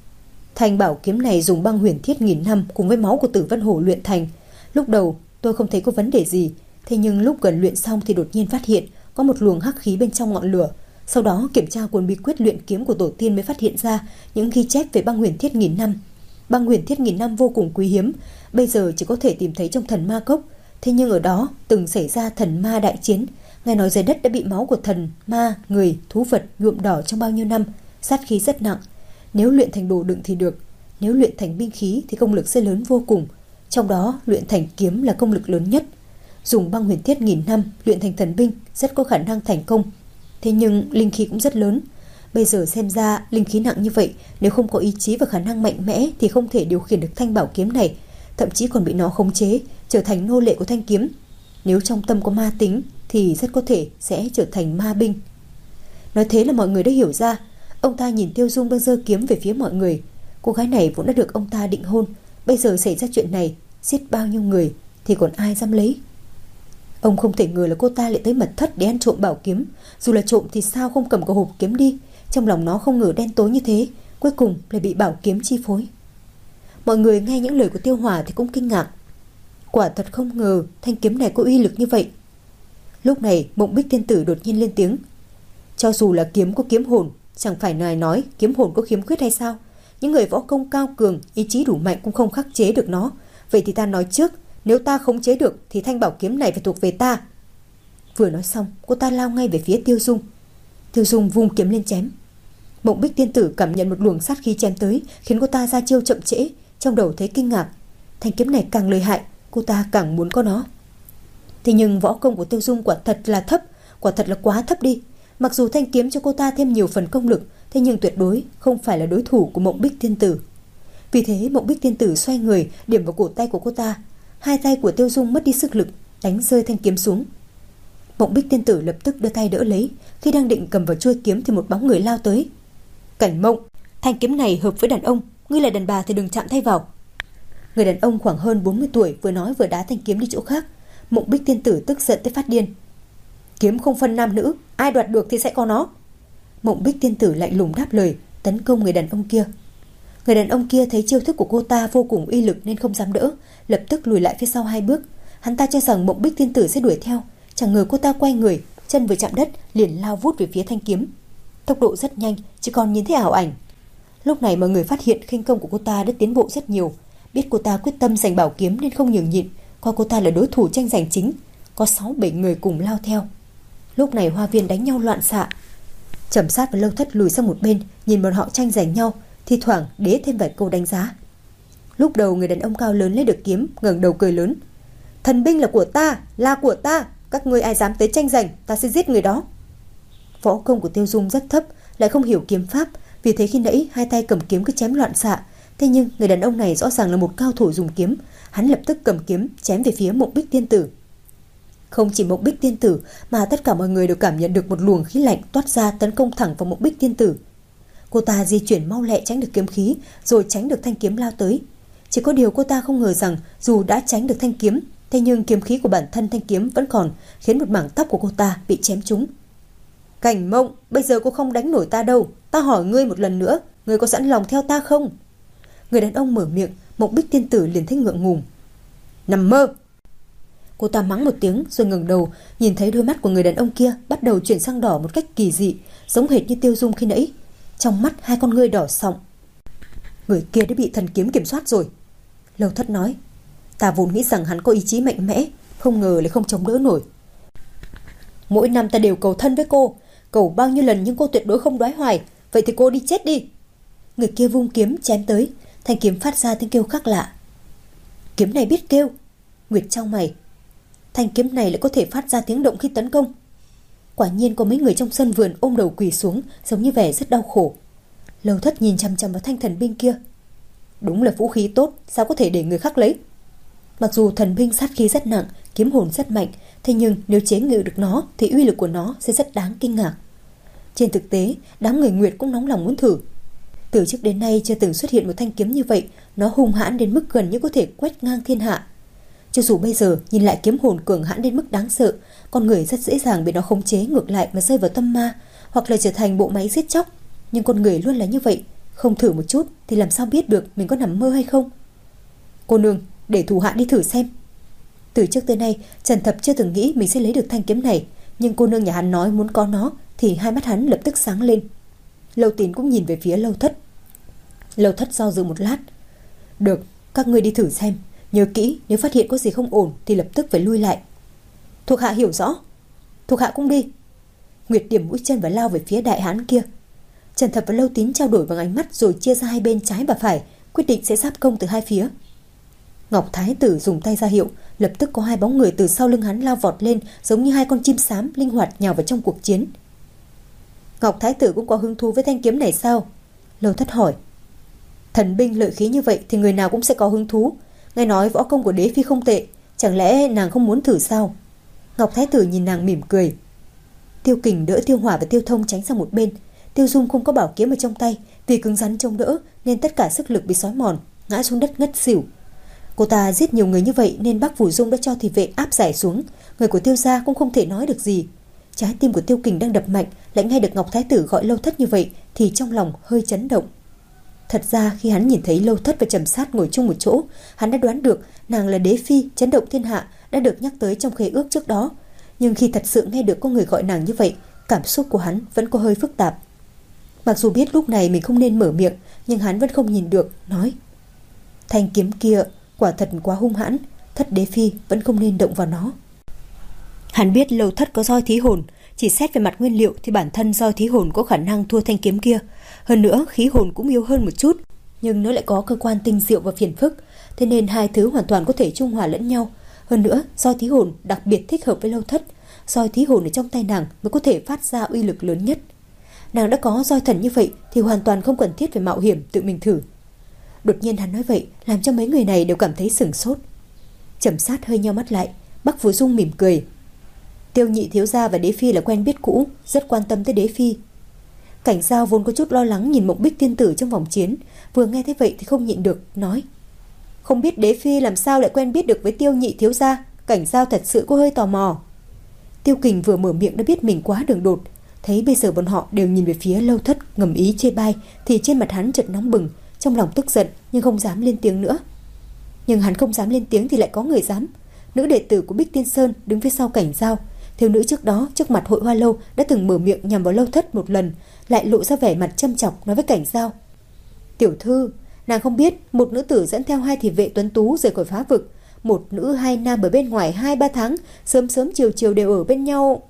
Thanh bảo kiếm này dùng băng huyền thiết nghìn năm cùng với máu của Tử Vân Hổ luyện thành. Lúc đầu tôi không thấy có vấn đề gì, thế nhưng lúc gần luyện xong thì đột nhiên phát hiện có một luồng hắc khí bên trong ngọn lửa. Sau đó kiểm tra cuốn bí quyết luyện kiếm của tổ tiên mới phát hiện ra những ghi chép về băng huyền thiết nghìn năm. Băng huyền thiết nghìn năm vô cùng quý hiếm, bây giờ chỉ có thể tìm thấy trong thần ma cốc. Thế nhưng ở đó từng xảy ra thần ma đại chiến, nghe nói dưới đất đã bị máu của thần, ma, người, thú vật nhuộm đỏ trong bao nhiêu năm, sát khí rất nặng. Nếu luyện thành đồ đựng thì được, nếu luyện thành binh khí thì công lực sẽ lớn vô cùng. Trong đó luyện thành kiếm là công lực lớn nhất. Dùng băng huyền thiết nghìn năm luyện thành thần binh rất có khả năng thành công. Thế nhưng linh khí cũng rất lớn. Bây giờ xem ra linh khí nặng như vậy, nếu không có ý chí và khả năng mạnh mẽ thì không thể điều khiển được thanh bảo kiếm này, thậm chí còn bị nó khống chế, trở thành nô lệ của thanh kiếm. Nếu trong tâm có ma tính thì rất có thể sẽ trở thành ma binh. Nói thế là mọi người đã hiểu ra. Ông ta nhìn Tiêu Dung đang giơ kiếm về phía mọi người. Cô gái này vốn đã được ông ta định hôn, bây giờ xảy ra chuyện này, giết bao nhiêu người thì còn ai dám lấy. Ông không thể ngờ là cô ta lại tới mật thất để ăn trộm bảo kiếm. Dù là trộm thì sao không cầm cái hộp kiếm đi. Trong lòng nó không ngờ đen tối như thế, cuối cùng lại bị bảo kiếm chi phối. Mọi người nghe những lời của Tiêu Hỏa thì cũng kinh ngạc. Quả thật không ngờ thanh kiếm này có uy lực như vậy. Lúc này Mộng Bích tiên tử đột nhiên lên tiếng. Cho dù là kiếm có kiếm hồn, chẳng phải ngài nói kiếm hồn có khiếm khuyết hay sao? Những người võ công cao cường, ý chí đủ mạnh cũng không khắc chế được nó. Vậy thì ta nói trước, nếu ta khống chế được thì thanh bảo kiếm này phải thuộc về ta. Vừa nói xong, cô ta lao ngay về phía Tiêu Dung. Tiêu Dung vung kiếm lên chém. Mộng Bích tiên tử cảm nhận một luồng sát khí chém tới, khiến cô ta ra chiêu chậm trễ, trong đầu thấy kinh ngạc. Thanh kiếm này càng lợi hại, cô ta càng muốn có nó. Thế nhưng võ công của Tiêu Dung quả thật là thấp, quả thật là quá thấp đi. Mặc dù thanh kiếm cho cô ta thêm nhiều phần công lực, thế nhưng tuyệt đối không phải là đối thủ của Mộng Bích tiên tử. Vì thế Mộng Bích tiên tử xoay người điểm vào cổ tay của cô ta. Hai tay của Tiêu Dung mất đi sức lực, đánh rơi thanh kiếm xuống. Mộng Bích tiên tử lập tức đưa tay đỡ lấy. Khi đang định cầm vào chuôi kiếm thì một bóng người lao tới. Cảnh Mộng, thanh kiếm này hợp với đàn ông, ngươi là đàn bà thì đừng chạm tay vào. Người đàn ông khoảng hơn bốn mươi tuổi vừa nói vừa đá thanh kiếm đi chỗ khác. Mộng Bích tiên tử tức giận tới phát điên. Kiếm không phân nam nữ, ai đoạt được thì sẽ có nó. Mộng Bích tiên tử lạnh lùng đáp lời, tấn công người đàn ông kia. Người đàn ông kia thấy chiêu thức của cô ta vô cùng uy lực nên không dám đỡ, lập tức lùi lại phía sau hai bước. Hắn ta cho rằng Mộng Bích tiên tử sẽ đuổi theo, chẳng ngờ cô ta quay người, chân vừa chạm đất liền lao vút về phía thanh kiếm. Tốc độ rất nhanh, chỉ còn nhìn thấy ảo ảnh. Lúc này mọi người phát hiện khinh công của cô ta đã tiến bộ rất nhiều, biết cô ta quyết tâm giành bảo kiếm nên không nhường nhịn, coi cô ta là đối thủ tranh giành chính. có sáu bảy người cùng lao theo. Lúc này hoa viên đánh nhau loạn xạ. Trầm Sát và Lâu Thất lùi sang một bên, nhìn bọn họ tranh giành nhau, thi thoảng đế thêm vài câu đánh giá. Lúc đầu người đàn ông cao lớn lấy được kiếm, ngẩng đầu cười lớn: "Thần binh là của ta, là của ta, các ngươi ai dám tới tranh giành, ta sẽ giết người đó." Võ công của Tiêu Dung rất thấp, lại không hiểu kiếm pháp, vì thế khi nãy hai tay cầm kiếm cứ chém loạn xạ. Thế nhưng người đàn ông này rõ ràng là một cao thủ dùng kiếm, hắn lập tức cầm kiếm chém về phía Mộng Bích Tiên Tử. Không chỉ Mộng Bích Tiên Tử mà tất cả mọi người đều cảm nhận được một luồng khí lạnh toát ra tấn công thẳng vào Mộng Bích Tiên Tử. Cô ta di chuyển mau lẹ tránh được kiếm khí, rồi tránh được thanh kiếm lao tới. Chỉ có điều cô ta không ngờ rằng dù đã tránh được thanh kiếm, thế nhưng kiếm khí của bản thân thanh kiếm vẫn còn, khiến một mảng tóc của cô ta bị chém trúng. "Cảnh Mộng, bây giờ cô không đánh nổi ta đâu, ta hỏi ngươi một lần nữa, ngươi có sẵn lòng theo ta không?" Người đàn ông mở miệng, Mộng Bích Tiên Tử liền thấy ngượng ngùng. "Nằm mơ!" Cô ta mắng một tiếng rồi ngẩng đầu, nhìn thấy đôi mắt của người đàn ông kia bắt đầu chuyển sang đỏ một cách kỳ dị, giống hệt như Tiêu Dung khi nãy. Trong mắt hai con ngươi đỏ sọng. "Người kia đã bị thần kiếm kiểm soát rồi." Lâu Thất nói. "Ta vốn nghĩ rằng hắn có ý chí mạnh mẽ, không ngờ lại không chống đỡ nổi. Mỗi năm ta đều cầu thân với cô, cầu bao nhiêu lần nhưng cô tuyệt đối không đoái hoài, vậy thì cô đi chết đi." Người kia vung kiếm chém tới, thanh kiếm phát ra tiếng kêu khác lạ. "Kiếm này biết kêu." Nguyệt chau mày. Thanh kiếm này lại có thể phát ra tiếng động khi tấn công. Quả nhiên có mấy người trong sân vườn ôm đầu quỳ xuống, giống như vẻ rất đau khổ. Lâu Thất nhìn chằm chằm vào thanh thần binh kia. Đúng là vũ khí tốt, sao có thể để người khác lấy? Mặc dù thần binh sát khí rất nặng, kiếm hồn rất mạnh, thế nhưng nếu chế ngự được nó thì uy lực của nó sẽ rất đáng kinh ngạc. Trên thực tế, đám người Nguyệt cũng nóng lòng muốn thử. Từ trước đến nay chưa từng xuất hiện một thanh kiếm như vậy, nó hung hãn đến mức gần như có thể quét ngang thiên hạ. Cho dù bây giờ nhìn lại kiếm hồn cường hãn đến mức đáng sợ, con người rất dễ dàng bị nó khống chế ngược lại mà rơi vào tâm ma, hoặc là trở thành bộ máy giết chóc. Nhưng con người luôn là như vậy, không thử một chút thì làm sao biết được mình có nằm mơ hay không? "Cô nương, để thủ hạ đi thử xem." Từ trước tới nay, Trần Thập chưa từng nghĩ mình sẽ lấy được thanh kiếm này, nhưng cô nương nhà hắn nói muốn có nó thì hai mắt hắn lập tức sáng lên. Lâu Tín cũng nhìn về phía Lâu Thất. Lâu Thất do dự một lát. "Được, các ngươi đi thử xem, nhớ kỹ, nếu phát hiện có gì không ổn thì lập tức phải lui lại." "Thuộc hạ hiểu rõ." "Thuộc hạ cũng đi." Nguyệt điểm mũi chân và lao về phía đại hán kia. Trần Thập và Lâu Tín trao đổi bằng ánh mắt rồi chia ra hai bên trái và phải, quyết định sẽ giáp công từ hai phía. Ngọc Thái Tử dùng tay ra hiệu, lập tức có hai bóng người từ sau lưng hắn lao vọt lên, giống như hai con chim xám linh hoạt nhào vào trong cuộc chiến. "Ngọc Thái Tử cũng có hứng thú với thanh kiếm này sao?" Lâu Thất hỏi. "Thần binh lợi khí như vậy thì người nào cũng sẽ có hứng thú. Nghe nói võ công của đế phi không tệ, chẳng lẽ nàng không muốn thử sao?" Ngọc Thái Tử nhìn nàng mỉm cười. Tiêu Kình đỡ Tiêu Hỏa và Tiêu Thông tránh sang một bên. Tiêu Dung không có bảo kiếm ở trong tay, vì cứng rắn chống đỡ nên tất cả sức lực bị xói mòn, ngã xuống đất ngất xỉu. Cô ta giết nhiều người như vậy nên Bắc Phủ Dung đã cho thị vệ áp giải xuống, người của Tiêu gia cũng không thể nói được gì. Trái tim của Tiêu Kình đang đập mạnh, lại nghe được Ngọc Thái Tử gọi Lâu Thất như vậy thì trong lòng hơi chấn động. Thật ra khi hắn nhìn thấy Lâu Thất và Trầm Sát ngồi chung một chỗ, hắn đã đoán được nàng là đế phi chấn động thiên hạ đã được nhắc tới trong khế ước trước đó. Nhưng khi thật sự nghe được có người gọi nàng như vậy, cảm xúc của hắn vẫn có hơi phức tạp. Mặc dù biết lúc này mình không nên mở miệng, nhưng hắn vẫn không nhìn được, nói: "Thanh kiếm kia quả thật quá hung hãn, Thất đế phi vẫn không nên động vào nó." Hắn biết Lâu Thất có roi thí hồn, chỉ xét về mặt nguyên liệu thì bản thân roi thí hồn có khả năng thua thanh kiếm kia. Hơn nữa khí hồn cũng yếu hơn một chút, nhưng nó lại có cơ quan tinh diệu và phiền phức, thế nên hai thứ hoàn toàn có thể trung hòa lẫn nhau. Hơn nữa roi thí hồn đặc biệt thích hợp với Lâu Thất, roi thí hồn ở trong tay nàng mới có thể phát ra uy lực lớn nhất. Nàng đã có roi thần như vậy thì hoàn toàn không cần thiết phải mạo hiểm tự mình thử. Đột nhiên hắn nói vậy làm cho mấy người này đều cảm thấy sửng sốt. Trầm Sát hơi nheo mắt lại. Bắc Phủ Dung mỉm cười. Tiêu nhị thiếu gia và đế phi là quen biết cũ, rất quan tâm tới đế phi. Cảnh Giao vốn có chút lo lắng nhìn Mộng Bích tiên tử trong vòng chiến, vừa nghe thấy vậy thì không nhịn được nói: "Không biết đế phi làm sao lại quen biết được với Tiêu nhị thiếu gia, Cảnh Giao thật sự có hơi tò mò." Tiêu Kình vừa mở miệng đã biết mình quá đường đột, thấy bây giờ bọn họ đều nhìn về phía Lâu Thất ngầm ý chê bai thì trên mặt hắn chợt nóng bừng, trong lòng tức giận nhưng không dám lên tiếng nữa. Nhưng hắn không dám lên tiếng thì lại có người dám. Nữ đệ tử của Bích Tiên Sơn đứng phía sau Cảnh Giao, thiếu nữ trước đó trước mặt Hội Hoa Lâu đã từng mở miệng nhằm vào Lâu Thất một lần, lại lộ ra vẻ mặt châm chọc nói với Cảnh Giao: "Tiểu thư, nàng không biết một nữ tử dẫn theo hai thị vệ tuấn tú rời khỏi phá vực, một nữ hai nam ở bên ngoài hai ba tháng, sớm sớm chiều chiều đều ở bên nhau.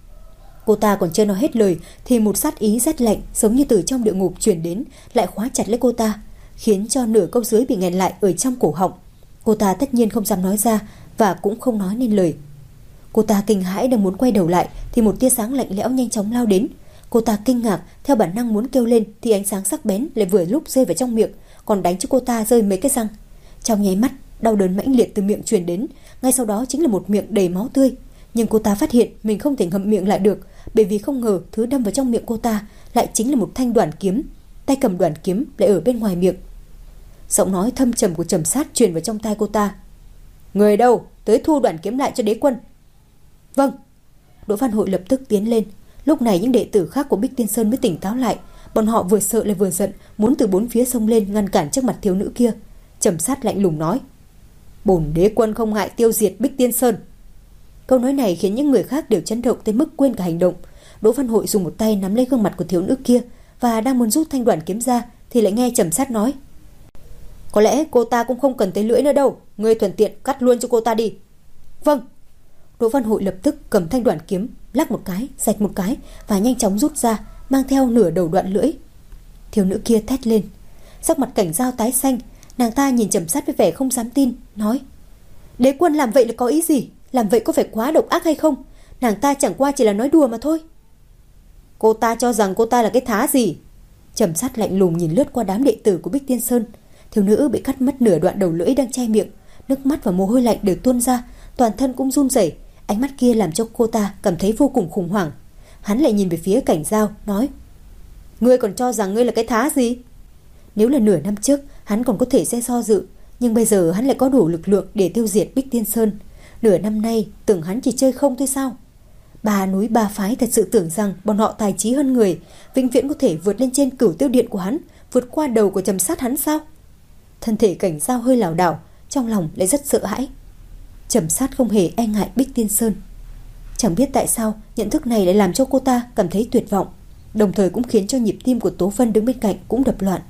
Cô ta còn chưa nói hết lời thì một sát ý rét lạnh giống như từ trong địa ngục truyền đến, lại khóa chặt lấy cô ta, khiến cho nửa câu dưới bị nghẹn lại ở trong cổ họng. Cô ta tất nhiên không dám nói ra và cũng không nói nên lời. Cô ta kinh hãi đang muốn quay đầu lại thì một tia sáng lạnh lẽo nhanh chóng lao đến. Cô ta kinh ngạc, theo bản năng muốn kêu lên thì ánh sáng sắc bén lại vừa lúc rơi vào trong miệng, còn đánh cho cô ta rơi mấy cái răng. Trong nháy mắt, đau đớn mãnh liệt từ miệng truyền đến, ngay sau đó chính là một miệng đầy máu tươi. Nhưng cô ta phát hiện mình không thể ngậm miệng lại được, bởi vì không ngờ thứ đâm vào trong miệng cô ta lại chính là một thanh đoản kiếm. Tay cầm đoản kiếm lại ở bên ngoài miệng. Giọng nói thâm trầm của Trầm Sát truyền vào trong tai cô ta. Người đâu, tới thu đoản kiếm lại cho đế quân. Vâng. Đỗ Văn Hội lập tức tiến lên. Lúc này những đệ tử khác của Bích Tiên Sơn mới tỉnh táo lại. Bọn họ vừa sợ lại vừa giận, muốn từ bốn phía xông lên ngăn cản trước mặt thiếu nữ kia. Trầm Sát lạnh lùng nói: bổn đế quân không ngại tiêu diệt Bích Tiên Sơn. Câu nói này khiến những người khác đều chấn động tới mức quên cả hành động. Đỗ Văn Hội dùng một tay nắm lấy gương mặt của thiếu nữ kia và đang muốn rút thanh đoản kiếm ra thì lại nghe Trầm Sát nói: có lẽ cô ta cũng không cần tới lưỡi nữa đâu, ngươi thuận tiện cắt luôn cho cô ta đi. Vâng. Đỗ Văn Hội lập tức cầm thanh đoản kiếm, lắc một cái, rạch một cái và nhanh chóng rút ra, mang theo nửa đầu đoạn lưỡi. Thiếu nữ kia thét lên, sắc mặt Cảnh Giao tái xanh. Nàng ta nhìn Trầm Sát với vẻ không dám tin, nói: đế quân làm vậy là có ý gì? Làm vậy có phải quá độc ác hay không? Nàng ta chẳng qua chỉ là nói đùa mà thôi. Cô ta cho rằng cô ta là cái thá gì? Trầm Sát lạnh lùng nhìn lướt qua đám đệ tử của Bích Tiên Sơn. Thiếu nữ bị cắt mất nửa đoạn đầu lưỡi đang che miệng, nước mắt và mồ hôi lạnh đều tuôn ra, toàn thân cũng run rẩy. Ánh mắt kia làm cho cô ta cảm thấy vô cùng khủng hoảng. Hắn lại nhìn về phía Cảnh Giao, nói: ngươi còn cho rằng ngươi là cái thá gì? Nếu là nửa năm trước hắn còn có thể sẽ do dự, nhưng bây giờ hắn lại có đủ lực lượng để tiêu diệt Bích Tiên Sơn. Nửa năm nay tưởng hắn chỉ chơi không thôi sao? Ba núi ba phái thật sự tưởng rằng bọn họ tài trí hơn người, vĩnh viễn có thể vượt lên trên Cửu Tiêu Điện của hắn, vượt qua đầu của Trầm Sát hắn sao? Thân thể Cảnh Giao hơi lảo đảo, trong lòng lại rất sợ hãi. Trầm Sát không hề e ngại Bích Tiên Sơn. Chẳng biết tại sao nhận thức này lại làm cho cô ta cảm thấy tuyệt vọng, đồng thời cũng khiến cho nhịp tim của Tố Vân đứng bên cạnh cũng đập loạn.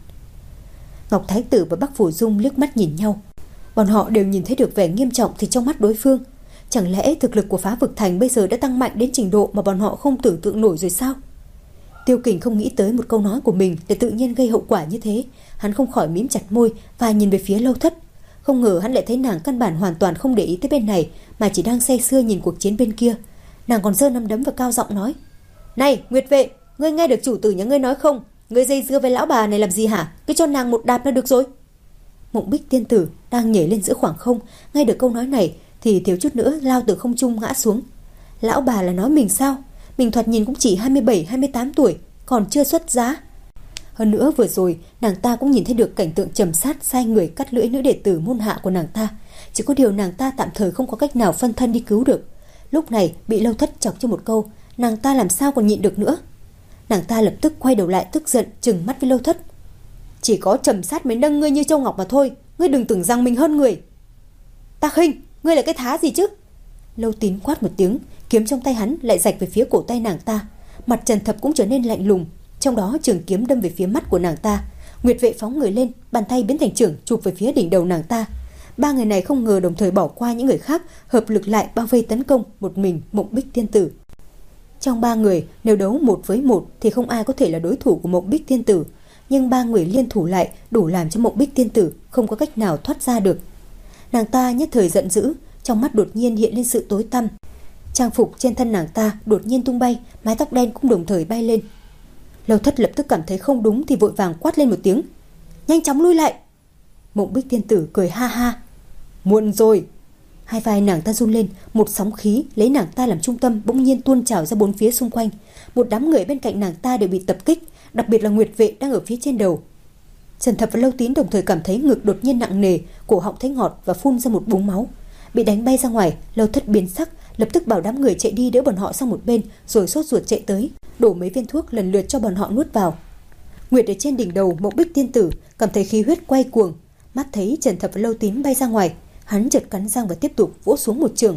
Ngọc Thái Tử và Bắc Phủ Dung liếc mắt nhìn nhau. Bọn họ đều nhìn thấy được vẻ nghiêm trọng thì trong mắt đối phương. Chẳng lẽ thực lực của Phá Vực Thành bây giờ đã tăng mạnh đến trình độ mà bọn họ không tưởng tượng nổi rồi sao? Tiêu Kình không nghĩ tới một câu nói của mình để tự nhiên gây hậu quả như thế. Hắn không khỏi mím chặt môi và nhìn về phía Lâu Thất. Không ngờ hắn lại thấy nàng căn bản hoàn toàn không để ý tới bên này, mà chỉ đang say sưa nhìn cuộc chiến bên kia. Nàng còn giơ nắm đấm và cao giọng nói: này Nguyệt Vệ, ngươi nghe được chủ tử nhà ngươi nói không? Ngươi dây dưa với lão bà này làm gì hả? Cứ cho nàng một đạp là được rồi. Mộng Bích tiên tử đang nhảy lên giữa khoảng không, nghe được câu nói này thì thiếu chút nữa lao từ không trung ngã xuống. Lão bà là nói mình sao? Mình thoạt nhìn cũng chỉ hai mươi bảy hai mươi tám tuổi, còn chưa xuất giá. Hơn nữa vừa rồi nàng ta cũng nhìn thấy được cảnh tượng Trầm Sát sai người cắt lưỡi nữ đệ tử môn hạ của nàng ta. Chỉ có điều nàng ta tạm thời không có cách nào phân thân đi cứu được. Lúc này bị Lâu Thất chọc cho một câu, nàng ta làm sao còn nhịn được nữa. Nàng ta lập tức quay đầu lại tức giận trừng mắt với Lâu Thất. Chỉ có Trầm Sát mới nâng ngươi như châu ngọc mà thôi, ngươi đừng tưởng rằng mình hơn người. Ta khinh, ngươi là cái thá gì chứ? Lâu Tín quát một tiếng, kiếm trong tay hắn lại rạch về phía cổ tay nàng ta. Mặt Trần Thập cũng trở nên lạnh lùng, trong đó trường kiếm đâm về phía mắt của nàng ta. Nguyệt Vệ phóng người lên, bàn tay biến thành chưởng chụp về phía đỉnh đầu nàng ta. Ba người này không ngờ đồng thời bỏ qua những người khác, hợp lực lại bao vây tấn công một mình Mộng Bích tiên tử. Trong ba người, nếu đấu một với một thì không ai có thể là đối thủ của Mộng Bích tiên tử, nhưng ba người liên thủ lại đủ làm cho Mộng Bích tiên tử không có cách nào thoát ra được. Nàng ta nhất thời giận dữ, trong mắt đột nhiên hiện lên sự tối tăm. Trang phục trên thân nàng ta đột nhiên tung bay, mái tóc đen cũng đồng thời bay lên. Lâu Thất lập tức cảm thấy không đúng thì vội vàng quát lên một tiếng: nhanh chóng lui lại. Mộng Bích tiên tử cười ha ha: muộn rồi. Hai vai nàng ta run lên, một sóng khí lấy nàng ta làm trung tâm bỗng nhiên tuôn trào ra bốn phía xung quanh. Một đám người bên cạnh nàng ta đều bị tập kích, đặc biệt là Nguyệt Vệ đang ở phía trên đầu. Trần Thập và Lâu Tín đồng thời cảm thấy ngực đột nhiên nặng nề, cổ họng thấy ngọt và phun ra một búng máu. Bị đánh bay ra ngoài, Lâu Thất biến sắc, lập tức bảo đám người chạy đi đỡ bọn họ sang một bên, rồi sốt ruột chạy tới, đổ mấy viên thuốc lần lượt cho bọn họ nuốt vào. Nguyệt ở trên đỉnh đầu Mộng Bích tiên tử cảm thấy khí huyết quay cuồng, mắt thấy Trần Thập và Lâu Tín bay ra ngoài, hắn chợt cắn răng và tiếp tục vỗ xuống một chưởng.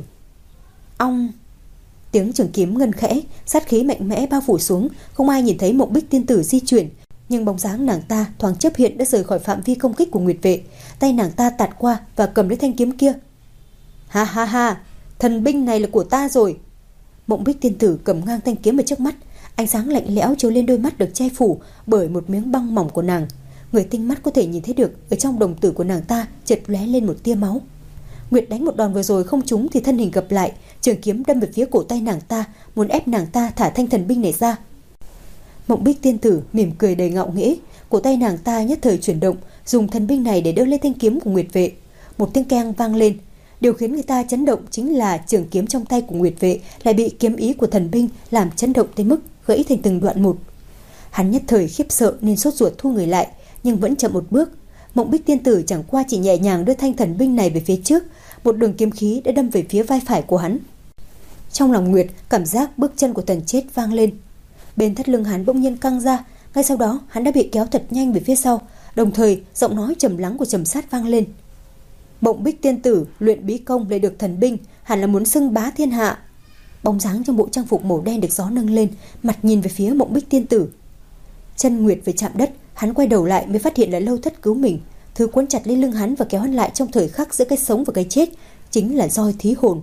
Ong! Tiếng chưởng kiếm ngân khẽ, sát khí mạnh mẽ bao phủ xuống, không ai nhìn thấy Mộng Bích tiên tử di chuyển, nhưng bóng dáng nàng ta thoáng chớp hiện đã rời khỏi phạm vi công kích của Nguyệt Vệ. Tay nàng ta tạt qua và cầm lấy thanh kiếm kia. Ha ha ha, thần binh này là của ta rồi. Mộng Bích tiên tử cầm ngang thanh kiếm ở trước mắt, ánh sáng lạnh lẽo chiếu lên đôi mắt được che phủ bởi một miếng băng mỏng của nàng. Người tinh mắt có thể nhìn thấy được ở trong đồng tử của nàng ta chợt lóe lên một tia máu. Nguyệt đánh một đòn vừa rồi không trúng thì thân hình gập lại, trường kiếm đâm về phía cổ tay nàng ta, muốn ép nàng ta thả thanh thần binh này ra. Mộng Bích tiên tử mỉm cười đầy ngạo nghễ, cổ tay nàng ta nhất thời chuyển động, dùng thần binh này để đỡ lên thanh kiếm của Nguyệt vệ. Một tiếng keng vang lên. Điều khiến người ta chấn động chính là trường kiếm trong tay của Nguyệt vệ lại bị kiếm ý của thần binh làm chấn động tới mức gãy thành từng đoạn một. Hắn nhất thời khiếp sợ nên sốt ruột thu người lại, nhưng vẫn chậm một bước. Mộng Bích tiên tử chẳng qua chỉ nhẹ nhàng đưa thanh thần binh này về phía trước, một đường kiếm khí đã đâm về phía vai phải của hắn. Trong lòng Nguyệt, cảm giác bước chân của thần chết vang lên. Bên thắt lưng hắn bỗng nhiên căng ra, ngay sau đó hắn đã bị kéo thật nhanh về phía sau, đồng thời giọng nói trầm lắng của Trầm Sát vang lên. Mộng Bích tiên tử luyện bí công lấy được thần binh, hẳn là muốn xưng bá thiên hạ. Bóng dáng trong bộ trang phục màu đen được gió nâng lên, mặt nhìn về phía Mộng Bích tiên tử. Chân Nguyệt về chạm đất, hắn quay đầu lại mới phát hiện là Lâu Thất cứu mình. Thứ quấn chặt lên lưng hắn và kéo hắn lại trong thời khắc giữa cái sống và cái chết chính là roi thí hồn.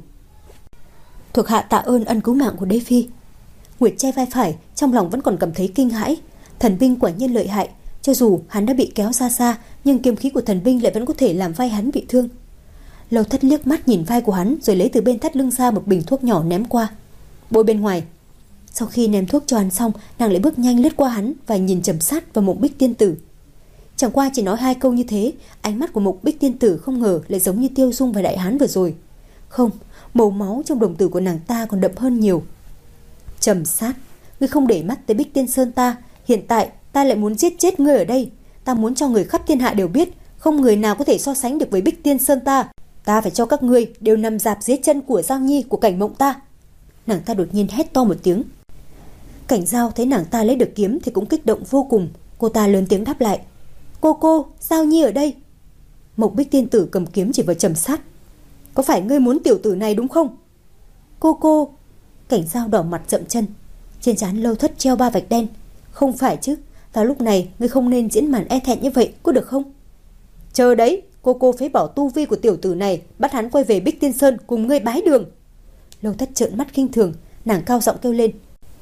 Thuộc hạ tạ ơn ân cứu mạng của Đế phi. Nguyệt che vai phải, trong lòng vẫn còn cảm thấy kinh hãi. Thần binh quả nhiên lợi hại, cho dù hắn đã bị kéo xa xa, nhưng kiếm khí của thần binh lại vẫn có thể làm vai hắn bị thương. Lâu Thất liếc mắt nhìn vai của hắn, rồi lấy từ bên thắt lưng ra một bình thuốc nhỏ ném qua. Bôi bên ngoài. Sau khi ném thuốc cho hắn xong, nàng lại bước nhanh lướt qua hắn và nhìn Trầm Sát và Mộng Bích tiên tử. Chẳng qua chỉ nói hai câu như thế, ánh mắt của Mộng Bích tiên tử không ngờ lại giống như Tiêu Dung và Đại Hán vừa rồi. Không, màu máu trong đồng tử của nàng ta còn đậm hơn nhiều. Trầm Sát, ngươi không để mắt tới Bích Tiên Sơn ta, hiện tại ta lại muốn giết chết ngươi ở đây. Ta muốn cho người khắp thiên hạ đều biết, không người nào có thể so sánh được với Bích Tiên Sơn ta. Ta phải cho các ngươi đều nằm dạp dưới chân của Giao Nhi, của Cảnh Mộng ta. Nàng ta đột nhiên hét to một tiếng. Cảnh Giao thấy nàng ta lấy được kiếm thì cũng kích động vô cùng. Cô ta lớn tiếng đáp lại. Cô cô, Giao Nhi ở đây. Mộng Bích tiên tử cầm kiếm chỉ vào Trầm Sát. Có phải ngươi muốn tiểu tử này đúng không? Cô cô. Cảnh Giao đỏ mặt dậm chân. Trên trán Lâu Thất treo ba vạch đen. Không phải chứ, vào lúc này ngươi không nên diễn màn e thẹn như vậy, có được không? Chờ đấy, cô cô phế bỏ tu vi của tiểu tử này, bắt hắn quay về Bích Tiên Sơn cùng ngươi bái đường. Lâu Thất trợn mắt khinh thường, nàng cao giọng kêu lên.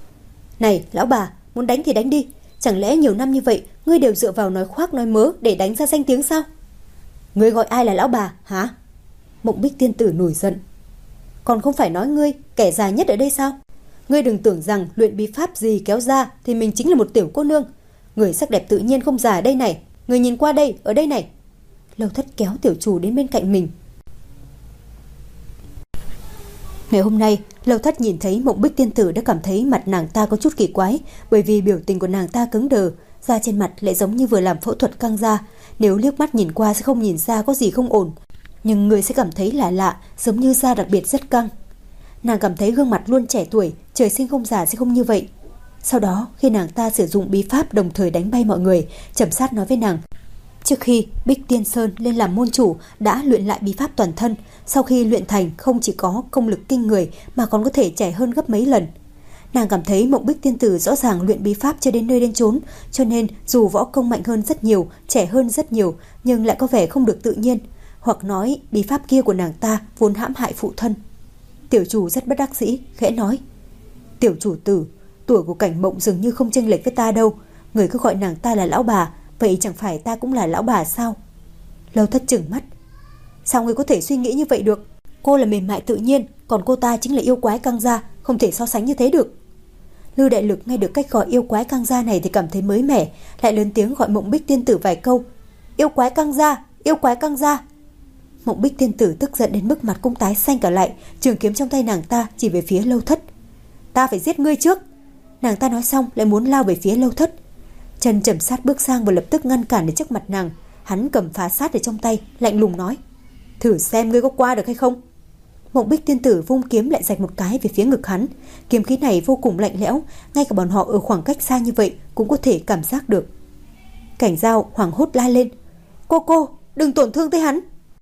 Này lão bà, muốn đánh thì đánh đi. Chẳng lẽ nhiều năm như vậy ngươi đều dựa vào nói khoác nói mớ để đánh ra danh tiếng sao? Ngươi gọi ai là lão bà hả? Mộng Bích tiên tử nổi giận. Còn không phải nói ngươi kẻ già nhất ở đây sao? Ngươi đừng tưởng rằng luyện bí pháp gì kéo ra thì mình chính là một tiểu cô nương. Người sắc đẹp tự nhiên không già ở đây này. Người nhìn qua đây, ở đây này. Lâu Thất kéo tiểu chủ đến bên cạnh mình. Ngày hôm nay, Lâu Thất nhìn thấy Mộng Bích tiên tử đã cảm thấy mặt nàng ta có chút kỳ quái, bởi vì biểu tình của nàng ta cứng đờ, da trên mặt lại giống như vừa làm phẫu thuật căng ra. Nếu liếc mắt nhìn qua sẽ không nhìn ra có gì không ổn, nhưng người sẽ cảm thấy lạ lạ, giống như da đặc biệt rất căng. Nàng cảm thấy gương mặt luôn trẻ tuổi, trời sinh không già sẽ không như vậy. Sau đó, khi nàng ta sử dụng bí pháp đồng thời đánh bay mọi người, Trầm Sát nói với nàng. Trước khi Bích Tiên Sơn lên làm môn chủ đã luyện lại bí pháp toàn thân, sau khi luyện thành không chỉ có công lực kinh người mà còn có thể trẻ hơn gấp mấy lần. Nàng cảm thấy Mộng Bích tiên tử rõ ràng luyện bí pháp cho đến nơi đến chốn, cho nên dù võ công mạnh hơn rất nhiều, trẻ hơn rất nhiều, nhưng lại có vẻ không được tự nhiên, hoặc nói bí pháp kia của nàng ta vốn hãm hại phụ thân. Tiểu chủ rất bất đắc dĩ, khẽ nói. Tiểu chủ tử, tuổi của Cảnh Mộng dường như không chênh lệch với ta đâu, người cứ gọi nàng ta là lão bà, vậy chẳng phải ta cũng là lão bà sao? Lâu Thất trừng mắt. Sao ngươi có thể suy nghĩ như vậy được? Cô là mềm mại tự nhiên, còn cô ta chính là yêu quái căng da, không thể so sánh như thế được. Lưu Đại Lực nghe được cách gọi yêu quái căng da này thì cảm thấy mới mẻ, lại lớn tiếng gọi Mộng Bích tiên tử vài câu. Yêu quái căng da, yêu quái căng da. Mộng Bích tiên tử tức giận đến mức mặt cũng tái xanh cả lại, trường kiếm trong tay nàng ta chỉ về phía Lâu Thất. Ta phải giết ngươi trước. Nàng ta nói xong lại muốn lao về phía Lâu Thất. Trần Trầm Sát bước sang và lập tức ngăn cản ở trước mặt nàng. Hắn cầm phá sát ở trong tay, lạnh lùng nói. Thử xem ngươi có qua được hay không. Mộng Bích tiên tử vung kiếm lại rạch một cái về phía ngực hắn. Kiếm khí này vô cùng lạnh lẽo, ngay cả bọn họ ở khoảng cách xa như vậy cũng có thể cảm giác được. Cảnh Giao hoảng hốt la lên. Cô cô, đừng tổn thương tới hắn.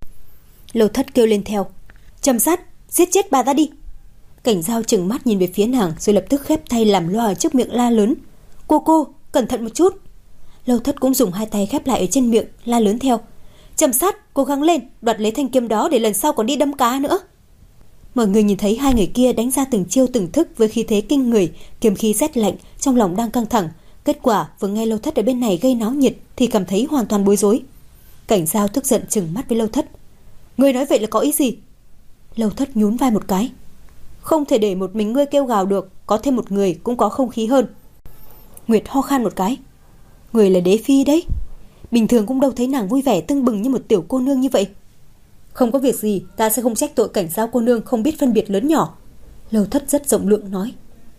Lâu Thất kêu lên theo. Trầm Sát, giết chết bà ta đi. Cảnh Giao trừng mắt nhìn về phía nàng, rồi lập tức khép tay làm loa ở trước miệng la lớn. Cô cô, cẩn thận một chút. Lâu Thất cũng dùng hai tay khép lại ở trên miệng, la lớn theo. Trầm Sát, cố gắng lên, đoạt lấy thanh kiếm đó để lần sau còn đi đâm cá nữa. Mọi người nhìn thấy hai người kia đánh ra từng chiêu từng thức với khí thế kinh người, kiếm khí rét lạnh, trong lòng đang căng thẳng. Kết quả vừa nghe Lâu Thất ở bên này gây náo nhiệt thì cảm thấy hoàn toàn bối rối. Cảnh Giao tức giận trừng mắt với Lâu Thất. Ngươi nói vậy là có ý gì? Lâu Thất nhún vai một cái. Không thể để một mình ngươi kêu gào được, có thêm một người cũng có không khí hơn. Nguyệt ho khan một cái. Người là đế phi đấy, bình thường cũng đâu thấy nàng vui vẻ tưng bừng như một tiểu cô nương như vậy. Không có việc gì, ta sẽ không trách tội Cảnh Giao cô nương không biết phân biệt lớn nhỏ. Lâu Thất rất rộng lượng nói.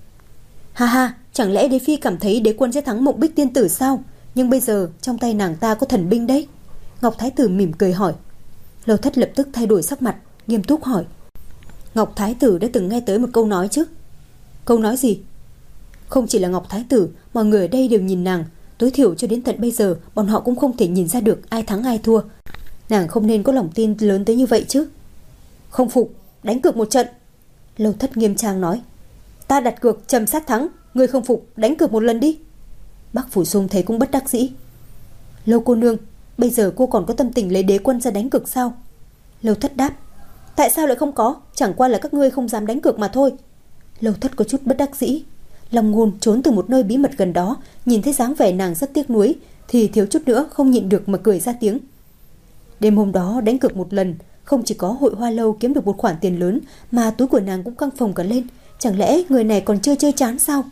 Ha ha, chẳng lẽ đế phi cảm thấy đế quân sẽ thắng Mộng Bích tiên tử sao? Nhưng bây giờ trong tay nàng ta có thần binh đấy. Ngọc Thái tử mỉm cười hỏi. Lâu Thất lập tức thay đổi sắc mặt, nghiêm túc hỏi. Ngọc Thái tử đã từng nghe tới một câu nói chứ? Câu nói gì? Không chỉ là Ngọc Thái tử, mọi người ở đây đều nhìn nàng. Tối thiểu cho đến tận bây giờ bọn họ cũng không thể nhìn ra được ai thắng ai thua. Nàng không nên có lòng tin lớn tới như vậy chứ. Không phục, đánh cược một trận. Lâu Thất nghiêm trang nói. Ta đặt cược Trầm Sát thắng, ngươi không phục đánh cược một lần đi. Bắc Phủ Dung thấy cũng bất đắc dĩ. Lâu cô nương, bây giờ cô còn có tâm tình lấy đế quân ra đánh cược sao? Lâu Thất đáp. Tại sao lại không có? Chẳng qua là các ngươi không dám đánh cược mà thôi. Lâu Thất có chút bất đắc dĩ. Long Ngôn trốn từ một nơi bí mật gần đó, nhìn thấy dáng vẻ nàng rất tiếc nuối thì thiếu chút nữa không nhịn được mà cười ra tiếng. Đêm hôm đó đánh cược một lần, không chỉ có Hội Hoa Lâu kiếm được một khoản tiền lớn mà túi của nàng cũng căng phồng cả lên. Chẳng lẽ người này còn chưa chơi chán sao?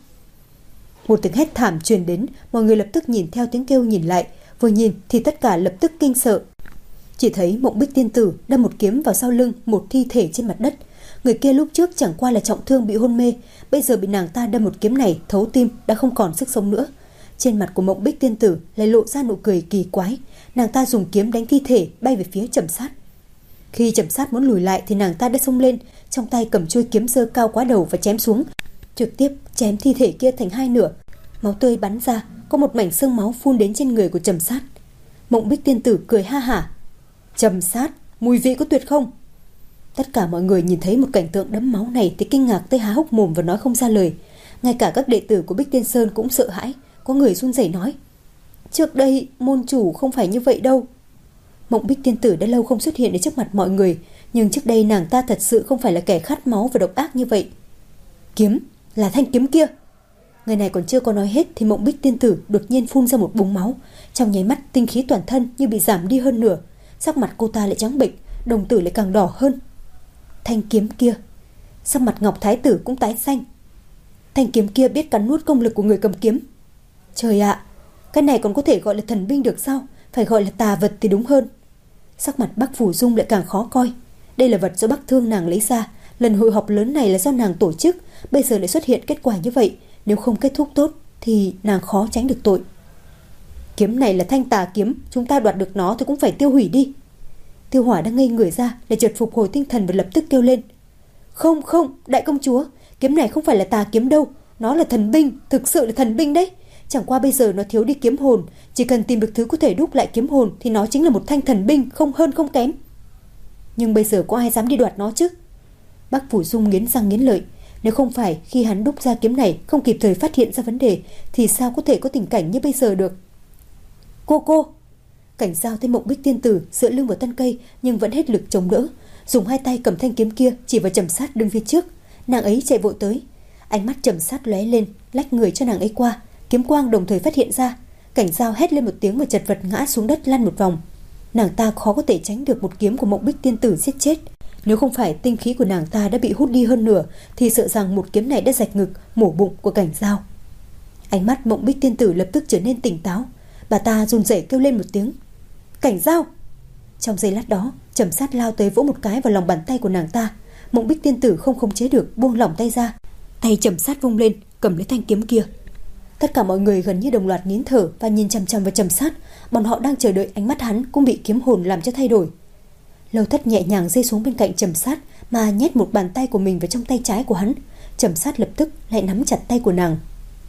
Một tiếng hét thảm truyền đến, mọi người lập tức nhìn theo tiếng kêu nhìn lại. Vừa nhìn thì tất cả lập tức kinh sợ. Chỉ thấy Mộng Bích tiên tử đâm một kiếm vào sau lưng một thi thể trên mặt đất. Người kia lúc trước chẳng qua là trọng thương bị hôn mê, bây giờ bị nàng ta đâm một kiếm này thấu tim, đã không còn sức sống nữa. Trên mặt của Mộng Bích tiên tử lại lộ ra nụ cười kỳ quái. Nàng ta dùng kiếm đánh thi thể bay về phía Trầm Sát. Khi Trầm Sát muốn lùi lại thì nàng ta đã xông lên, trong tay cầm chuôi kiếm giơ cao quá đầu và chém xuống, trực tiếp chém thi thể kia thành hai nửa. Máu tươi bắn ra, có một mảnh xương máu phun đến trên người của Trầm Sát. Mộng Bích tiên tử cười ha hả. Trầm Sát, mùi vị có tuyệt không? Tất cả mọi người nhìn thấy một cảnh tượng đẫm máu này thì kinh ngạc tới há hốc mồm và nói không ra lời. Ngay cả các đệ tử của Bích Tiên Sơn cũng sợ hãi, có người run rẩy nói. Trước đây môn chủ không phải như vậy đâu. Mộng Bích tiên tử đã lâu không xuất hiện ở trước mặt mọi người, nhưng trước đây nàng ta thật sự không phải là kẻ khát máu và độc ác như vậy. Kiếm, là thanh kiếm kia. Người này còn chưa có nói hết thì Mộng Bích tiên tử đột nhiên phun ra một búng máu. Trong nháy mắt tinh khí toàn thân như bị giảm đi hơn nửa. Sắc mặt cô ta lại trắng bệch, đồng tử lại càng đỏ hơn. Thanh kiếm kia. Sắc mặt Ngọc Thái tử cũng tái xanh. Thanh kiếm kia biết cắn nuốt công lực của người cầm kiếm. Trời ạ, cái này còn có thể gọi là thần binh được sao? Phải gọi là tà vật thì đúng hơn. Sắc mặt Bắc Phủ Dung lại càng khó coi. Đây là vật do Bắc Thương nàng lấy ra. Lần hội họp lớn này là do nàng tổ chức, bây giờ lại xuất hiện kết quả như vậy. Nếu không kết thúc tốt thì nàng khó tránh được tội. Kiếm này là thanh tà kiếm, chúng ta đoạt được nó thì cũng phải tiêu hủy đi. Tiêu Hỏa đang ngây người ra, lại chợt phục hồi tinh thần và lập tức kêu lên. Không không, đại công chúa, kiếm này không phải là tà kiếm đâu, nó là thần binh, thực sự là thần binh đấy. Chẳng qua bây giờ nó thiếu đi kiếm hồn, chỉ cần tìm được thứ có thể đúc lại kiếm hồn thì nó chính là một thanh thần binh, không hơn không kém. Nhưng bây giờ có ai dám đi đoạt nó chứ? Bắc Phủ Dung nghiến răng nghiến lợi. Nếu không phải khi hắn đúc ra kiếm này không kịp thời phát hiện ra vấn đề thì sao có thể có tình cảnh như bây giờ được? Cô cô! Cảnh Giao thấy Mộng Bích tiên tử dựa lưng vào thân cây nhưng vẫn hết lực chống đỡ, dùng hai tay cầm thanh kiếm kia chỉ vào Trầm Sát đứng phía trước. Nàng ấy chạy vội tới, ánh mắt Trầm Sát lóe lên, lách người cho nàng ấy qua. Kiếm quang đồng thời phát hiện ra. Cảnh Giao hét lên một tiếng và chật vật ngã xuống đất lăn một vòng. Nàng ta khó có thể tránh được một kiếm của Mộng Bích tiên tử giết chết. Nếu không phải tinh khí của nàng ta đã bị hút đi hơn nửa thì sợ rằng một kiếm này đã rạch ngực, mổ bụng của Cảnh Giao. Ánh mắt Mộng Bích tiên tử lập tức trở nên tỉnh táo. Bà ta run rẩy kêu lên một tiếng. Cảnh Giao! Trong giây lát đó, Trầm Sát lao tới vỗ một cái vào lòng bàn tay của nàng ta. Mộng Bích tiên tử không khống chế được, buông lỏng tay ra. Tay Trầm Sát vung lên, cầm lấy thanh kiếm kia. Tất cả mọi người gần như đồng loạt nín thở và nhìn chằm chằm vào Trầm Sát. Bọn họ đang chờ đợi ánh mắt hắn cũng bị kiếm hồn làm cho thay đổi. Lâu Thất nhẹ nhàng rơi xuống bên cạnh Trầm Sát mà nhét một bàn tay của mình vào trong tay trái của hắn. Trầm Sát lập tức lại nắm chặt tay của nàng.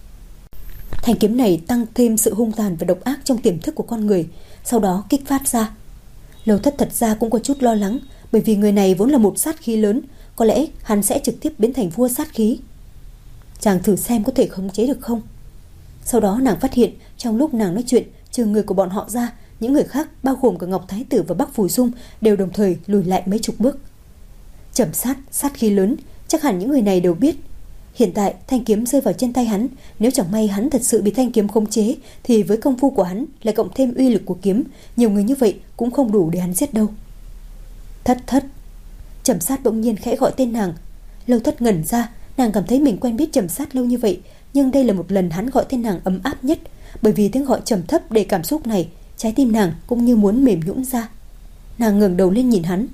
Thanh kiếm này tăng thêm sự hung tàn và độc ác trong tiềm thức của con người, sau đó kích phát ra. Lâu Thất thật ra cũng có chút lo lắng, bởi vì người này vốn là một sát khí lớn, có lẽ hắn sẽ trực tiếp biến thành vua sát khí. Chàng thử xem có thể khống chế được không? Sau đó nàng phát hiện trong lúc nàng nói chuyện, trừ người của bọn họ ra, những người khác bao gồm cả Ngọc Thái tử và Bắc Phủ Dung đều đồng thời lùi lại mấy chục bước. Trầm Sát sát khí lớn, chắc hẳn những người này đều biết. Hiện tại thanh kiếm rơi vào trên tay hắn, nếu chẳng may hắn thật sự bị thanh kiếm khống chế thì với công phu của hắn lại cộng thêm uy lực của kiếm, nhiều người như vậy cũng không đủ để hắn giết đâu. Thất Thất. Trầm Sát bỗng nhiên khẽ gọi tên nàng. Lâu Thất ngẩn ra, nàng cảm thấy mình quen biết Trầm Sát lâu như vậy, nhưng đây là một lần hắn gọi tên nàng ấm áp nhất, bởi vì tiếng gọi trầm thấp đầy cảm xúc này, trái tim nàng cũng như muốn mềm nhũn ra. Nàng ngẩng đầu lên nhìn hắn.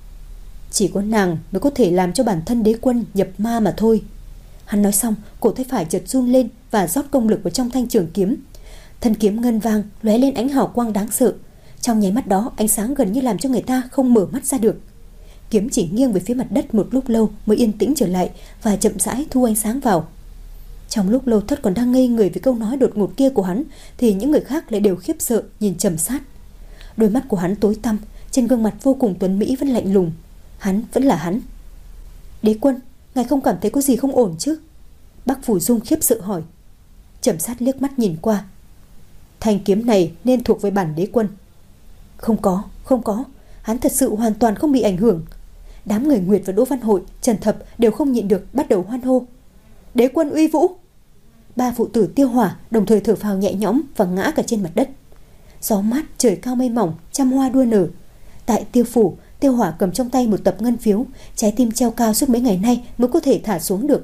Chỉ có nàng mới có thể làm cho bản thân đế quân nhập ma mà thôi. Hắn nói xong, cổ tay phải chợt run lên và rót công lực vào trong thanh trường kiếm. Thân kiếm ngân vang lóe lên ánh hào quang đáng sợ. Trong nháy mắt đó, ánh sáng gần như làm cho người ta không mở mắt ra được. Kiếm chỉ nghiêng về phía mặt đất một lúc lâu mới yên tĩnh trở lại và chậm rãi thu ánh sáng vào. Trong lúc Lâu Thất còn đang ngây người với câu nói đột ngột kia của hắn, thì những người khác lại đều khiếp sợ nhìn Trầm Sát. Đôi mắt của hắn tối tăm, trên gương mặt vô cùng tuấn mỹ vẫn lạnh lùng. Hắn vẫn là hắn. Đế quân, ngài không cảm thấy có gì không ổn chứ? Bắc Phủ Dung khiếp sợ hỏi. Trầm Sát liếc mắt nhìn qua. Thanh kiếm này nên thuộc về bản đế quân. Không có, không có. Hắn thật sự hoàn toàn không bị ảnh hưởng. Đám người Nguyệt và Đỗ Văn Hội, Trần Thập đều không nhịn được bắt đầu hoan hô. Đế quân uy vũ. Ba phụ tử Tiêu Hỏa đồng thời thở phào nhẹ nhõm và ngã cả trên mặt đất. Gió mát, trời cao mây mỏng, trăm hoa đua nở. Tại Tiêu phủ, Tiêu Hỏa cầm trong tay một tập ngân phiếu, trái tim treo cao suốt mấy ngày nay mới có thể thả xuống được.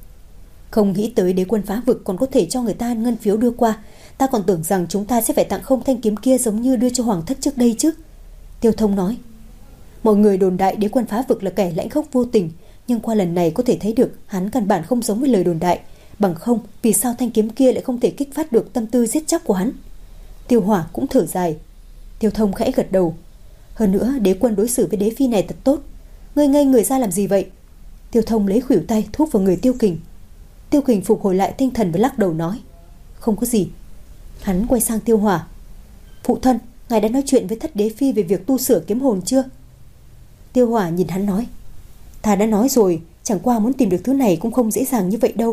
Không nghĩ tới đế quân phá vực còn có thể cho người ta ngân phiếu đưa qua. Ta còn tưởng rằng chúng ta sẽ phải tặng không thanh kiếm kia giống như đưa cho Hoàng thất trước đây chứ. Tiêu Thông nói. Mọi người đồn đại đế quân phá vực là kẻ lãnh khốc vô tình, nhưng qua lần này có thể thấy được hắn căn bản không giống với lời đồn đại. Bằng không, vì sao thanh kiếm kia lại không thể kích phát được tâm tư giết chóc của hắn? Tiêu Hỏa cũng thở dài. Tiêu Thông khẽ gật đầu. Hơn nữa, đế quân đối xử với đế phi này thật tốt. Ngươi ngây người ra làm gì vậy? Tiêu Thông lấy khuỷu tay thúc vào người Tiêu Kình. Tiêu Kình phục hồi lại tinh thần và lắc đầu nói. Không có gì. Hắn quay sang Tiêu Hỏa. Phụ thân, ngài đã nói chuyện với thất đế phi về việc tu sửa kiếm hồn chưa? Tiêu Hỏa nhìn hắn nói. Ta đã nói rồi, chẳng qua muốn tìm được thứ này cũng không dễ dàng như vậy đâu.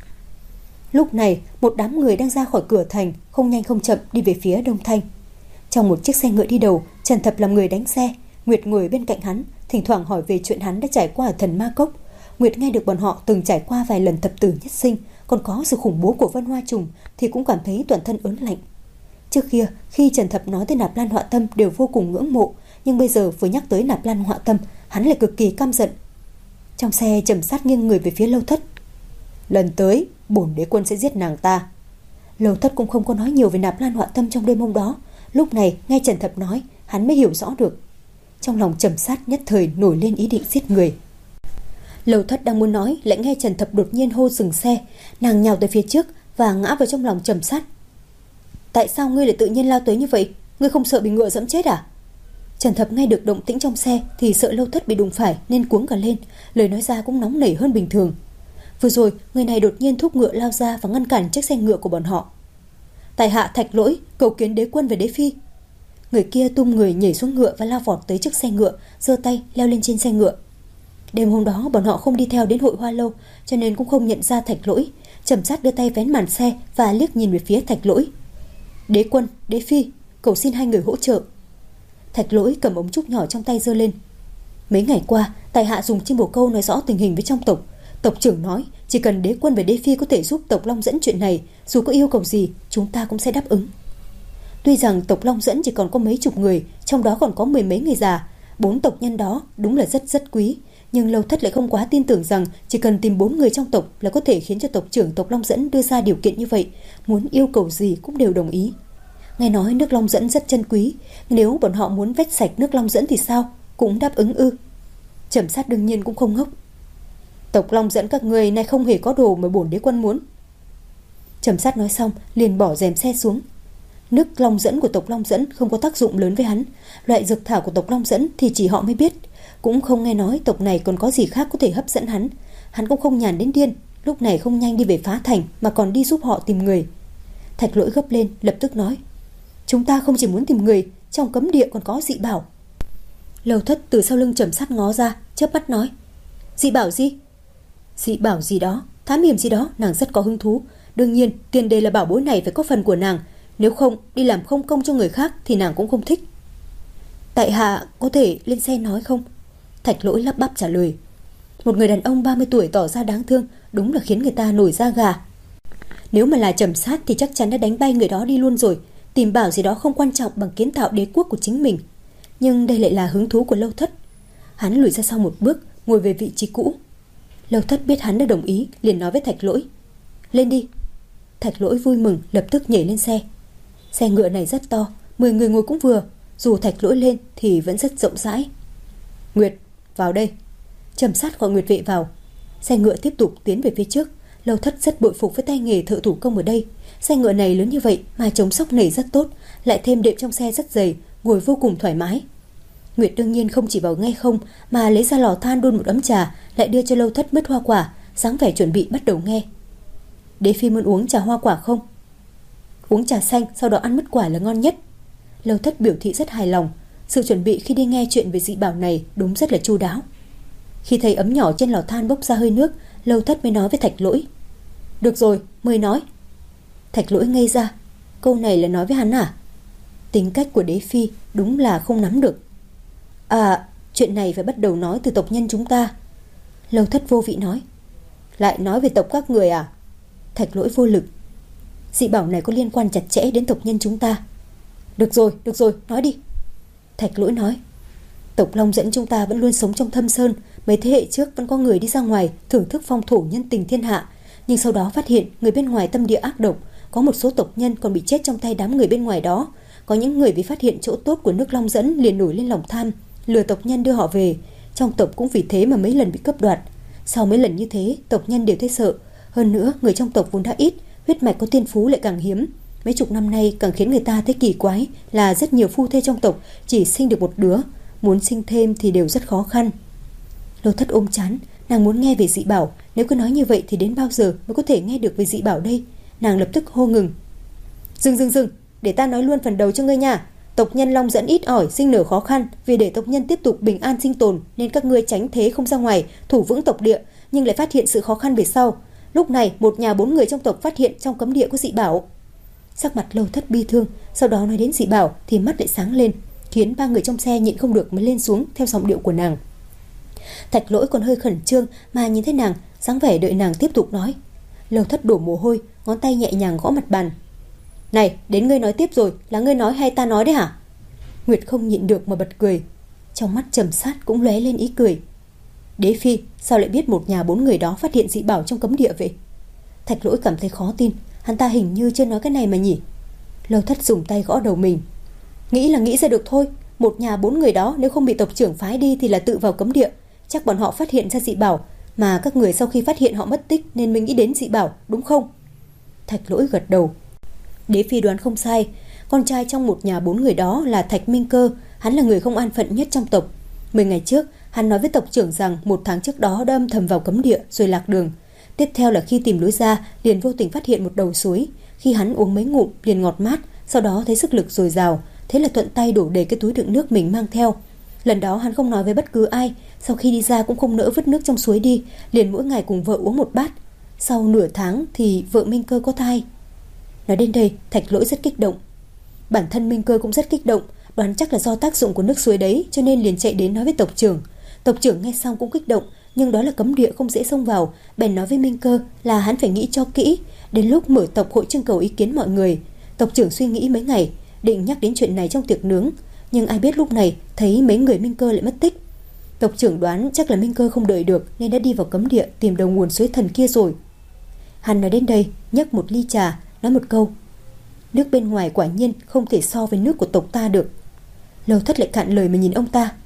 Lúc này, một đám người đang ra khỏi cửa thành, không nhanh không chậm đi về phía Đông Thanh. Trong một chiếc xe ngựa đi đầu, Trần Thập làm người đánh xe, Nguyệt ngồi bên cạnh hắn, thỉnh thoảng hỏi về chuyện hắn đã trải qua ở Thần Ma Cốc. Nguyệt nghe được bọn họ từng trải qua vài lần thập tử nhất sinh, còn có sự khủng bố của Vân Hoa Trùng thì cũng cảm thấy toàn thân ớn lạnh. Trước kia, khi Trần Thập nói tới Nạp Lan Họa Tâm đều vô cùng ngưỡng mộ, nhưng bây giờ vừa nhắc tới Nạp Lan Họa Tâm, hắn lại cực kỳ căm giận. Trong xe, Trầm Sát nghiêng người về phía Lâu Thất. Lần tới, bổn đế quân sẽ giết nàng ta. Lâu Thất cũng không có nói nhiều về Nạp Lan Họa Tâm trong đêm hôm đó. Lúc này, nghe Trần Thập nói, hắn mới hiểu rõ được. Trong lòng Trầm Sát nhất thời nổi lên ý định giết người. Lâu Thất đang muốn nói, lại nghe Trần Thập đột nhiên hô dừng xe. Nàng nhào tới phía trước và ngã vào trong lòng Trầm Sát. Tại sao ngươi lại tự nhiên lao tới như vậy? Ngươi không sợ bị ngựa dẫm chết à? Trần Thập nghe được động tĩnh trong xe thì sợ Lâu Thất bị đụng phải nên cuống cả lên, lời nói ra cũng nóng nảy hơn bình thường. Vừa rồi, người này đột nhiên thúc ngựa lao ra và ngăn cản chiếc xe ngựa của bọn họ. Tại hạ Thạch Lỗi cầu kiến đế quân và đế phi. Người kia tung người nhảy xuống ngựa và lao vọt tới chiếc xe ngựa, giơ tay leo lên trên xe ngựa. Đêm hôm đó bọn họ không đi theo đến hội Hoa Lâu, cho nên cũng không nhận ra Thạch Lỗi. Trầm Sát đưa tay vén màn xe và liếc nhìn về phía Thạch Lỗi. Đế quân, đế phi, cầu xin hai người hỗ trợ. Thạch Lỗi cầm ống trúc nhỏ trong tay giơ lên. Mấy ngày qua, tại hạ dùng chim bồ câu nói rõ tình hình với trong tộc. Tộc trưởng nói chỉ cần đế quân và đế phi có thể giúp tộc Long Dẫn chuyện này, dù có yêu cầu gì chúng ta cũng sẽ đáp ứng. Tuy rằng tộc Long Dẫn chỉ còn có mấy chục người, trong đó còn có mười mấy người già, bốn tộc nhân đó đúng là rất rất quý, nhưng Lâu Thất lại không quá tin tưởng rằng chỉ cần tìm bốn người trong tộc là có thể khiến cho tộc trưởng tộc Long Dẫn đưa ra điều kiện như vậy, muốn yêu cầu gì cũng đều đồng ý. Nghe nói nước Long Dẫn rất chân quý, nếu bọn họ muốn vét sạch nước Long Dẫn thì sao, cũng đáp ứng ư? Trầm Sát đương nhiên cũng không ngốc. Tộc Long Dẫn các người này không hề có đồ mà bổn đế quân muốn. Trầm Sát nói xong liền bỏ rèm xe xuống. Nước Long Dẫn của tộc Long Dẫn không có tác dụng lớn với hắn, loại dược thảo của tộc Long Dẫn thì chỉ họ mới biết, cũng không nghe nói tộc này còn có gì khác có thể hấp dẫn hắn. Hắn cũng không nhàn đến điên, lúc này không nhanh đi về phá thành mà còn đi giúp họ tìm người. Thạch Lỗi gấp lên lập tức nói, chúng ta không chỉ muốn tìm người, trong cấm địa còn có dị bảo. Lâu Thất từ sau lưng Trầm Sát ngó ra, chớp mắt nói, dị bảo gì? Dị bảo gì đó, thám hiểm gì đó, nàng rất có hứng thú. Đương nhiên tiền đề là bảo bối này phải có phần của nàng, nếu không đi làm không công cho người khác thì nàng cũng không thích. Tại hạ có thể lên xe nói không? Thạch Lỗi lắp bắp trả lời. Một người đàn ông ba mươi tuổi tỏ ra đáng thương, đúng là khiến người ta nổi da gà. Nếu mà là Trầm Sát thì chắc chắn đã đánh bay người đó đi luôn rồi, tìm bảo gì đó không quan trọng bằng kiến tạo đế quốc của chính mình. Nhưng đây lại là hứng thú của Lâu Thất. Hắn lùi ra sau một bước, ngồi về vị trí cũ. Lâu Thất biết hắn đã đồng ý, liền nói với Thạch Lỗi. Lên đi. Thạch Lỗi vui mừng, lập tức nhảy lên xe. Xe ngựa này rất to, mười người ngồi cũng vừa. Dù Thạch Lỗi lên thì vẫn rất rộng rãi. Nguyệt, vào đây. Trầm Sát gọi Nguyệt vệ vào. Xe ngựa tiếp tục tiến về phía trước. Lâu Thất rất bội phục với tay nghề thợ thủ công ở đây. Xe ngựa này lớn như vậy mà chống sóc nảy rất tốt, lại thêm đệm trong xe rất dày, ngồi vô cùng thoải mái. Nguyệt đương nhiên không chỉ vào nghe không, mà lấy ra lò than đun một ấm trà, lại đưa cho Lâu Thất mứt hoa quả, dáng vẻ chuẩn bị bắt đầu nghe. Đế phi muốn uống trà hoa quả không? Uống trà xanh, sau đó ăn mứt quả là ngon nhất. Lâu Thất biểu thị rất hài lòng. Sự chuẩn bị khi đi nghe chuyện về dị bảo này đúng rất là chu đáo. Khi thấy ấm nhỏ trên lò than bốc ra hơi nước, Lâu Thất mới nói với Thạch Lỗi. Được rồi, mời nói. Thạch Lỗi ngây ra. Câu này là nói với hắn à? Tính cách của đế phi đúng là không nắm được. À, chuyện này phải bắt đầu nói từ tộc nhân chúng ta. Lâu Thất vô vị nói. Lại nói về tộc các người à? Thạch Lỗi vô lực. Dị bảo này có liên quan chặt chẽ đến tộc nhân chúng ta. Được rồi, được rồi, nói đi. Thạch Lỗi nói. Tộc Long Dẫn chúng ta vẫn luôn sống trong thâm sơn. Mấy thế hệ trước vẫn có người đi ra ngoài thưởng thức phong thổ nhân tình thiên hạ, nhưng sau đó phát hiện người bên ngoài tâm địa ác độc. Có một số tộc nhân còn bị chết trong tay đám người bên ngoài đó. Có những người vì phát hiện chỗ tốt của nước Long Dẫn liền nổi lên lòng tham, lừa tộc nhân đưa họ về. Trong tộc cũng vì thế mà mấy lần bị cướp đoạt. Sau mấy lần như thế, tộc nhân đều thấy sợ. Hơn nữa, người trong tộc vốn đã ít, huyết mạch có tiên phú lại càng hiếm. Mấy chục năm nay càng khiến người ta thấy kỳ quái là rất nhiều phu thê trong tộc chỉ sinh được một đứa, muốn sinh thêm thì đều rất khó khăn. Lâu Thất ôm chán, nàng muốn nghe về dị bảo. Nếu cứ nói như vậy thì đến bao giờ mới có thể nghe được về dị bảo đây? Nàng lập tức hô ngừng. Dừng dừng dừng, để ta nói luôn phần đầu cho ngươi nha. Tộc nhân Long Dẫn ít ỏi, sinh nở khó khăn. Vì để tộc nhân tiếp tục bình an sinh tồn nên các ngươi tránh thế không ra ngoài, thủ vững tộc địa, nhưng lại phát hiện sự khó khăn về sau. Lúc này một nhà bốn người trong tộc phát hiện trong cấm địa có dị bảo. Sắc mặt Lâu Thất bi thương, sau đó nói đến dị bảo thì mắt lại sáng lên, khiến ba người trong xe nhịn không được mới lên xuống theo giọng điệu của nàng. Thạch Lỗi còn hơi khẩn trương mà nhìn thấy nàng, dáng vẻ đợi nàng tiếp tục nói. Lâu Thất đổ mồ hôi, ngón tay nhẹ nhàng gõ mặt bàn. Này, đến ngươi nói tiếp rồi, là ngươi nói hay ta nói đấy hả? Nguyệt không nhịn được mà bật cười. Trong mắt Trầm Sát cũng lóe lên ý cười. Đế phi, sao lại biết một nhà bốn người đó phát hiện dị bảo trong cấm địa vậy? Thạch Lỗi cảm thấy khó tin, hắn ta hình như chưa nói cái này mà nhỉ. Lâu Thất dùng tay gõ đầu mình. Nghĩ là nghĩ ra được thôi. Một nhà bốn người đó nếu không bị tộc trưởng phái đi thì là tự vào cấm địa. Chắc bọn họ phát hiện ra dị bảo, mà các người sau khi phát hiện họ mất tích nên mới nghĩ đến dị bảo, đúng không? Thạch Lỗi gật đầu. Đế phi đoán không sai. Con trai trong một nhà bốn người đó là Thạch Minh Cơ. Hắn là người không an phận nhất trong tộc. Mười ngày trước hắn nói với tộc trưởng rằng một tháng trước đó đã âm thầm vào cấm địa rồi lạc đường. Tiếp theo là khi tìm lối ra liền vô tình phát hiện một đầu suối. Khi hắn uống mấy ngụm liền ngọt mát, sau đó thấy sức lực dồi dào, thế là thuận tay đổ đầy cái túi đựng nước mình mang theo. Lần đó hắn không nói với bất cứ ai, sau khi đi ra cũng không nỡ vứt nước trong suối đi, liền mỗi ngày cùng vợ uống một bát. Sau nửa tháng thì vợ Minh Cơ có thai. Nói đến đây, Thạch Lỗi rất kích động. Bản thân Minh Cơ cũng rất kích động, đoán chắc là do tác dụng của nước suối đấy, cho nên liền chạy đến nói với tộc trưởng. Tộc trưởng nghe xong cũng kích động, nhưng đó là cấm địa không dễ xông vào, bèn nói với Minh Cơ là hắn phải nghĩ cho kỹ, đến lúc mở tộc hội trưng cầu ý kiến mọi người. Tộc trưởng suy nghĩ mấy ngày, định nhắc đến chuyện này trong tiệc nướng, nhưng ai biết lúc này thấy mấy người Minh Cơ lại mất tích. Tộc trưởng đoán chắc là Minh Cơ không đợi được nên đã đi vào cấm địa tìm đầu nguồn suối thần kia rồi. Hắn nói đến đây, nhấc một ly trà, nói một câu. Nước bên ngoài quả nhiên không thể so với nước của tộc ta được. Lâu Thất lại cạn lời mà nhìn ông ta.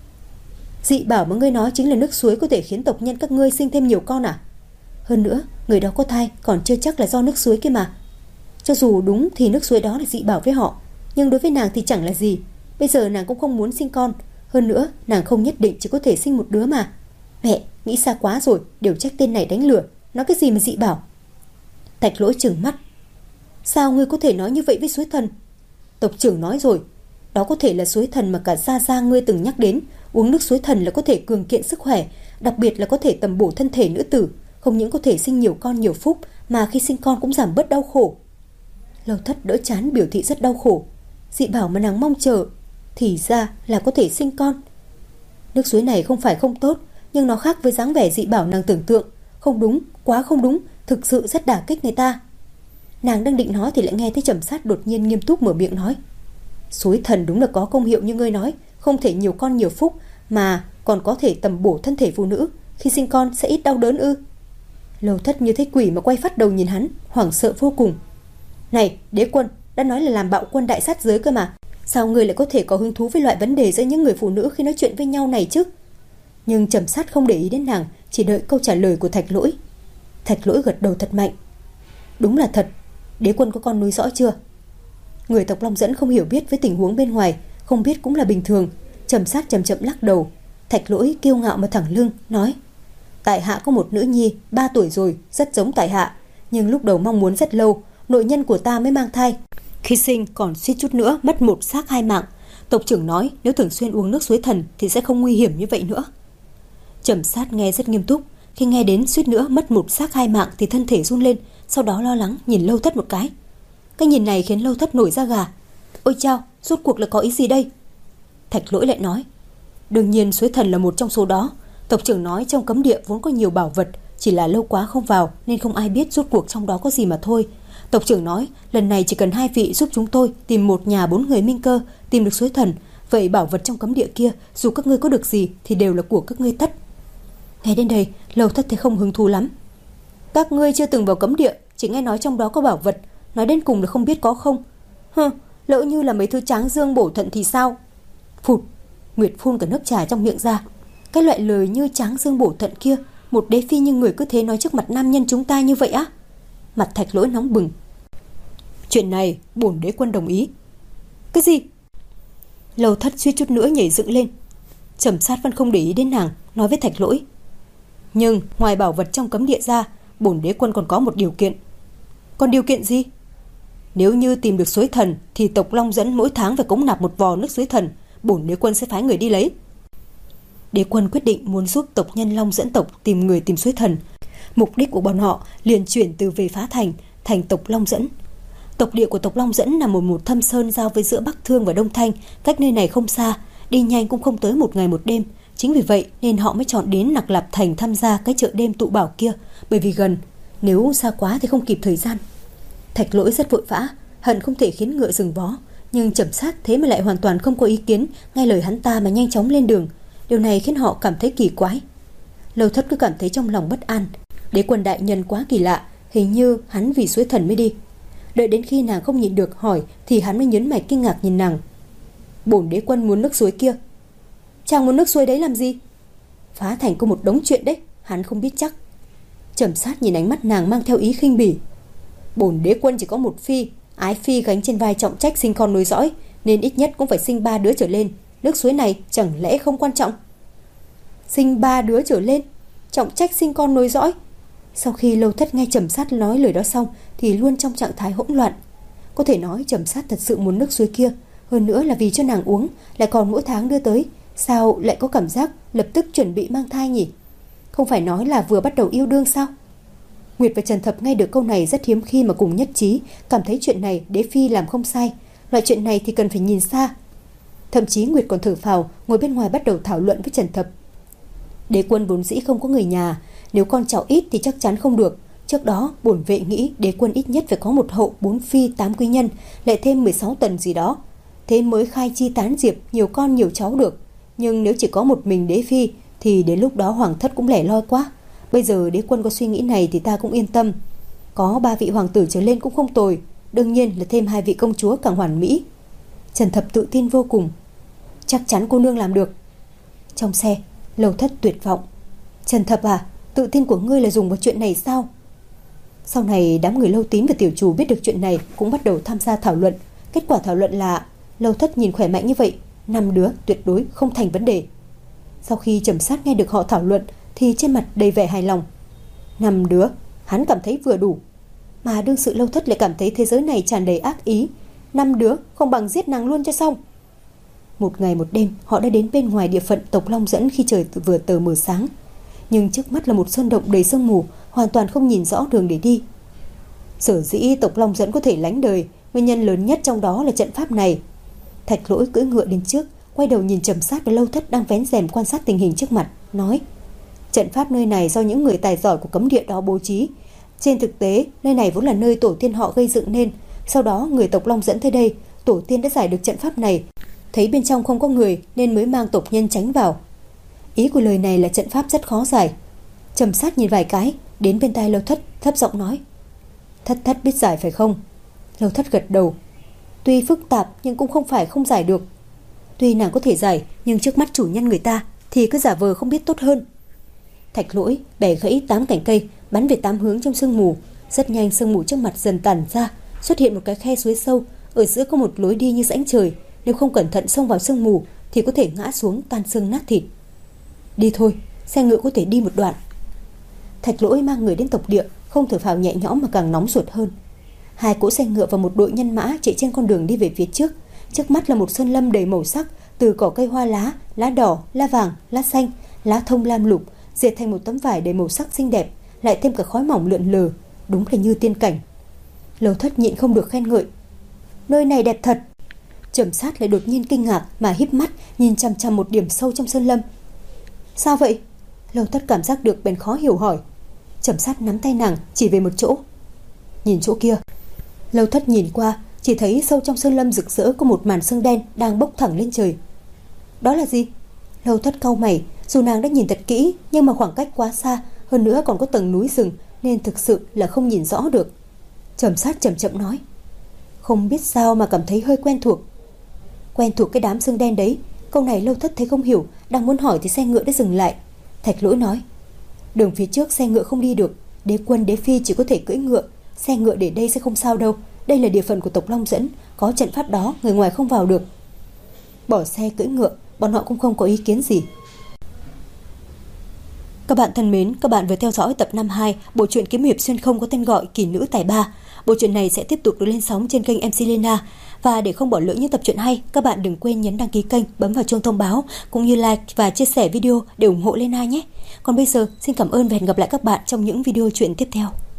Dị bảo mà ngươi nói chính là nước suối có thể khiến tộc nhân các ngươi sinh thêm nhiều con à? Hơn nữa, người đó có thai còn chưa chắc là do nước suối kia mà. Cho dù đúng thì nước suối đó là dị bảo với họ, nhưng đối với nàng thì chẳng là gì. Bây giờ nàng cũng không muốn sinh con. Hơn nữa, nàng không nhất định chỉ có thể sinh một đứa mà. Mẹ, nghĩ xa quá rồi, đều trách tên này đánh lừa. Nói cái gì mà dị bảo? Thạch Lỗi trừng mắt. Sao ngươi có thể nói như vậy với suối thần? Tộc trưởng nói rồi, đó có thể là suối thần mà cả Gia Gia ngươi từng nhắc đến. Uống nước suối thần là có thể cường kiện sức khỏe, đặc biệt là có thể tầm bổ thân thể nữ tử. Không những có thể sinh nhiều con nhiều phúc, mà khi sinh con cũng giảm bớt đau khổ. Lâu Thất đỡ chán biểu thị rất đau khổ. Dị bảo mà nàng mong chờ thì ra là có thể sinh con. Nước suối này không phải không tốt, nhưng nó khác với dáng vẻ dị bảo nàng tưởng tượng. Không đúng, quá không đúng, thực sự rất đả kích người ta. Nàng đang định nói thì lại nghe thấy Trầm Sát đột nhiên nghiêm túc mở miệng nói: Suối thần đúng là có công hiệu như ngươi nói, không thể nhiều con nhiều phúc, mà còn có thể tầm bổ thân thể phụ nữ, khi sinh con sẽ ít đau đớn ư? Lâu Thất như thấy quỷ mà quay phát đầu nhìn hắn, hoảng sợ vô cùng. Này, Đế Quân, đã nói là làm bạo quân đại sát giới cơ mà, sao ngươi lại có thể có hứng thú với loại vấn đề giữa những người phụ nữ khi nói chuyện với nhau này chứ? Nhưng Trầm Sát không để ý đến nàng, chỉ đợi câu trả lời của Thạch Lỗi. Thạch Lỗi gật đầu thật mạnh. Đúng là thật. Đế Quân có con nối dõi chưa? Người tộc Long Dẫn không hiểu biết với tình huống bên ngoài, không biết cũng là bình thường. Trầm Sát chậm chậm lắc đầu. Thạch Lỗi kiêu ngạo mà thẳng lưng nói: Tại hạ có một nữ nhi, ba tuổi rồi, rất giống tại hạ, nhưng lúc đầu mong muốn rất lâu, nội nhân của ta mới mang thai. Khi sinh còn suýt chút nữa mất một xác hai mạng. Tộc trưởng nói nếu thường xuyên uống nước suối thần thì sẽ không nguy hiểm như vậy nữa. Trầm Sát nghe rất nghiêm túc. Khi nghe đến suýt nữa mất một xác hai mạng thì thân thể run lên, sau đó lo lắng nhìn Lâu Thất một cái. Cái nhìn này khiến Lâu Thất nổi da gà. Ôi chao, rốt cuộc là có ý gì đây? Thạch Lỗi lại nói: Đương nhiên suối thần là một trong số đó. Tộc trưởng nói trong cấm địa vốn có nhiều bảo vật, chỉ là lâu quá không vào nên không ai biết rốt cuộc trong đó có gì mà thôi. Tộc trưởng nói lần này chỉ cần hai vị giúp chúng tôi tìm một nhà bốn người minh cơ, tìm được suối thần, vậy bảo vật trong cấm địa kia dù các ngươi có được gì thì đều là của các ngươi tất. Nghe đến đây, Lâu Thất thấy không hứng thú lắm. Các ngươi chưa từng vào cấm địa, chỉ nghe nói trong đó có bảo vật, nói đến cùng là không biết có không. Hừ, lỡ như là mấy thứ tráng dương bổ thận thì sao? Phụt, Nguyệt phun cả nước trà trong miệng ra. Cái loại lời như tráng dương bổ thận kia, một đế phi như người cứ thế nói trước mặt nam nhân chúng ta như vậy á? Mặt Thạch Lỗi nóng bừng. Chuyện này bổn đế quân đồng ý. Cái gì? Lâu Thất suýt chút nữa nhảy dựng lên. Trầm Sát vẫn không để ý đến nàng, nói với Thạch Lỗi: Nhưng ngoài bảo vật trong cấm địa ra, bổn đế quân còn có một điều kiện. Còn điều kiện gì? Nếu như tìm được suối thần thì tộc Long Dẫn mỗi tháng phải cống nạp một vò nước suối thần, bổn đế quân sẽ phái người đi lấy. Đế quân quyết định muốn giúp tộc nhân Long Dẫn tộc tìm người tìm suối thần. Mục đích của bọn họ liền chuyển từ về Phá Thành thành tộc Long Dẫn. Tộc địa của tộc Long Dẫn nằm ở một thâm sơn giao với giữa Bắc Thương và Đông Thanh, cách nơi này không xa, đi nhanh cũng không tới một ngày một đêm. Chính vì vậy nên họ mới chọn đến Nặc Lạp Thành tham gia cái chợ đêm tụ bảo kia, bởi vì gần, nếu xa quá thì không kịp thời gian. Thạch Lỗi rất vội vã, hận không thể khiến ngựa dừng vó, nhưng Trầm Sát thế mà lại hoàn toàn không có ý kiến, nghe lời hắn ta mà nhanh chóng lên đường. Điều này khiến họ cảm thấy kỳ quái. Lâu Thất cứ cảm thấy trong lòng bất an. Đế quân đại nhân quá kỳ lạ, hình như hắn vì suối thần mới đi. Đợi đến khi nàng không nhịn được hỏi thì hắn mới nhớn mày kinh ngạc nhìn nàng. Bổn đế quân muốn nước suối kia. Chàng muốn nước suối đấy làm gì? Phá Thành có một đống chuyện đấy, hắn không biết chắc. Trầm Sát nhìn ánh mắt nàng mang theo ý khinh bỉ. Bổn đế quân chỉ có một phi, ái phi gánh trên vai trọng trách sinh con nối dõi, nên ít nhất cũng phải sinh ba đứa trở lên. Nước suối này chẳng lẽ không quan trọng? Sinh ba đứa trở lên, trọng trách sinh con nối dõi. Sau khi Lâu Thất nghe Trầm Sát nói lời đó xong thì luôn trong trạng thái hỗn loạn. Có thể nói Trầm Sát thật sự muốn nước suối kia, hơn nữa là vì cho nàng uống, lại còn mỗi tháng đưa tới. Sao lại có cảm giác lập tức chuẩn bị mang thai nhỉ? Không phải nói là vừa bắt đầu yêu đương sao? Nguyệt và Trần Thập nghe được câu này rất hiếm khi mà cùng nhất trí, cảm thấy chuyện này đế phi làm không sai, loại chuyện này thì cần phải nhìn xa. Thậm chí Nguyệt còn thở phào ngồi bên ngoài bắt đầu thảo luận với Trần Thập. Đế quân vốn dĩ không có người nhà, nếu con cháu ít thì chắc chắn không được. Trước đó bổn vệ nghĩ đế quân ít nhất phải có một hậu bốn phi tám quý nhân, lại thêm mười sáu tần gì đó, thế mới khai chi tán diệp, nhiều con nhiều cháu được. Nhưng nếu chỉ có một mình đế phi thì đến lúc đó hoàng thất cũng lẻ loi quá. Bây giờ đế quân có suy nghĩ này thì ta cũng yên tâm. Có ba vị hoàng tử trở lên cũng không tồi, đương nhiên là thêm hai vị công chúa càng hoàn mỹ. Trần Thập tự tin vô cùng. Chắc chắn cô nương làm được. Trong xe, Lâu Thất tuyệt vọng. Trần Thập à, tự tin của ngươi là dùng vào chuyện này sao? Sau này đám người Lâu Tín và tiểu chủ biết được chuyện này cũng bắt đầu tham gia thảo luận. Kết quả thảo luận là Lâu Thất nhìn khỏe mạnh như vậy, năm đứa tuyệt đối không thành vấn đề. Sau khi Trầm Sát nghe được họ thảo luận thì trên mặt đầy vẻ hài lòng. Năm đứa, hắn cảm thấy vừa đủ. Mà đương sự Lâu Thất lại cảm thấy thế giới này tràn đầy ác ý. Năm đứa không bằng giết nàng luôn cho xong. Một ngày một đêm họ đã đến bên ngoài địa phận tộc Long Dẫn khi trời vừa tờ mờ sáng. Nhưng trước mắt là một sơn động đầy sương mù, hoàn toàn không nhìn rõ đường để đi. Sở dĩ tộc Long Dẫn có thể lánh đời, nguyên nhân lớn nhất trong đó là trận pháp này. Thạch Lỗi cưỡi ngựa đến trước, quay đầu nhìn Trầm Sát và Lâu Thất đang vén rèm quan sát tình hình trước mặt, nói: trận pháp nơi này do những người tài giỏi của cấm địa đó bố trí. Trên thực tế, nơi này vốn là nơi tổ tiên họ gây dựng nên. Sau đó người tộc Long dẫn tới đây, tổ tiên đã giải được trận pháp này, thấy bên trong không có người nên mới mang tộc nhân tránh vào. Ý của lời này là trận pháp rất khó giải. Trầm Sát nhìn vài cái, đến bên tai Lâu Thất, thấp giọng nói: Thất Thất biết giải phải không? Lâu Thất gật đầu. Tuy phức tạp nhưng cũng không phải không giải được. Tuy nàng có thể giải, nhưng trước mắt chủ nhân người ta thì cứ giả vờ không biết tốt hơn. Thạch Lỗi bẻ gãy tám cành cây, bắn về tám hướng trong sương mù. Rất nhanh sương mù trước mặt dần tản ra, xuất hiện một cái khe suối sâu, ở giữa có một lối đi như rãnh trời. Nếu không cẩn thận xông vào sương mù thì có thể ngã xuống tan xương nát thịt. Đi thôi, xe ngựa có thể đi một đoạn. Thạch Lỗi mang người đến tộc địa, không thở phào nhẹ nhõm mà càng nóng ruột hơn. Hai cỗ xe ngựa và một đội nhân mã chạy trên con đường đi về phía trước. Trước mắt là một sơn lâm đầy màu sắc, từ cỏ cây hoa lá, lá đỏ, lá vàng, lá xanh, lá thông lam lục, dệt thành một tấm vải đầy màu sắc xinh đẹp, lại thêm cả khói mỏng lượn lờ, đúng là như tiên cảnh. Lâu Thất nhịn không được khen ngợi: nơi này đẹp thật. Trầm Sát lại đột nhiên kinh ngạc mà híp mắt nhìn chằm chằm một điểm sâu trong sơn lâm. Sao vậy? Lâu Thất cảm giác được bèn khó hiểu hỏi. Trầm Sát nắm tay nàng chỉ về một chỗ. Nhìn chỗ kia. Lâu Thất nhìn qua, chỉ thấy sâu trong sơn lâm rực rỡ có một màn sương đen đang bốc thẳng lên trời. Đó là gì? Lâu Thất cau mày, dù nàng đã nhìn thật kỹ nhưng mà khoảng cách quá xa, hơn nữa còn có tầng núi rừng nên thực sự là không nhìn rõ được. Trầm Sát chậm chậm nói: không biết sao mà cảm thấy hơi quen thuộc. Quen thuộc cái đám sương đen đấy. Câu này Lâu Thất thấy không hiểu, đang muốn hỏi thì xe ngựa đã dừng lại. Thạch Lỗi nói: đường phía trước xe ngựa không đi được, đế quân đế phi chỉ có thể cưỡi ngựa. Xe ngựa để đây sẽ không sao đâu. Đây là địa phận của tộc Long dẫn, có trận pháp đó người ngoài không vào được. Bỏ xe cưỡi ngựa, bọn họ cũng không có ý kiến gì. Các bạn thân mến, các bạn vừa theo dõi tập năm hai bộ truyện kiếm hiệp xuyên không có tên gọi Kỳ Nữ Tài Ba. Bộ truyện này sẽ tiếp tục được lên sóng trên kênh em xê Lena. Và để không bỏ lỡ những tập truyện hay, các bạn đừng quên nhấn đăng ký kênh, bấm vào chuông thông báo cũng như like và chia sẻ video để ủng hộ Lena nhé. Còn bây giờ, xin cảm ơn và hẹn gặp lại các bạn trong những video truyện tiếp theo.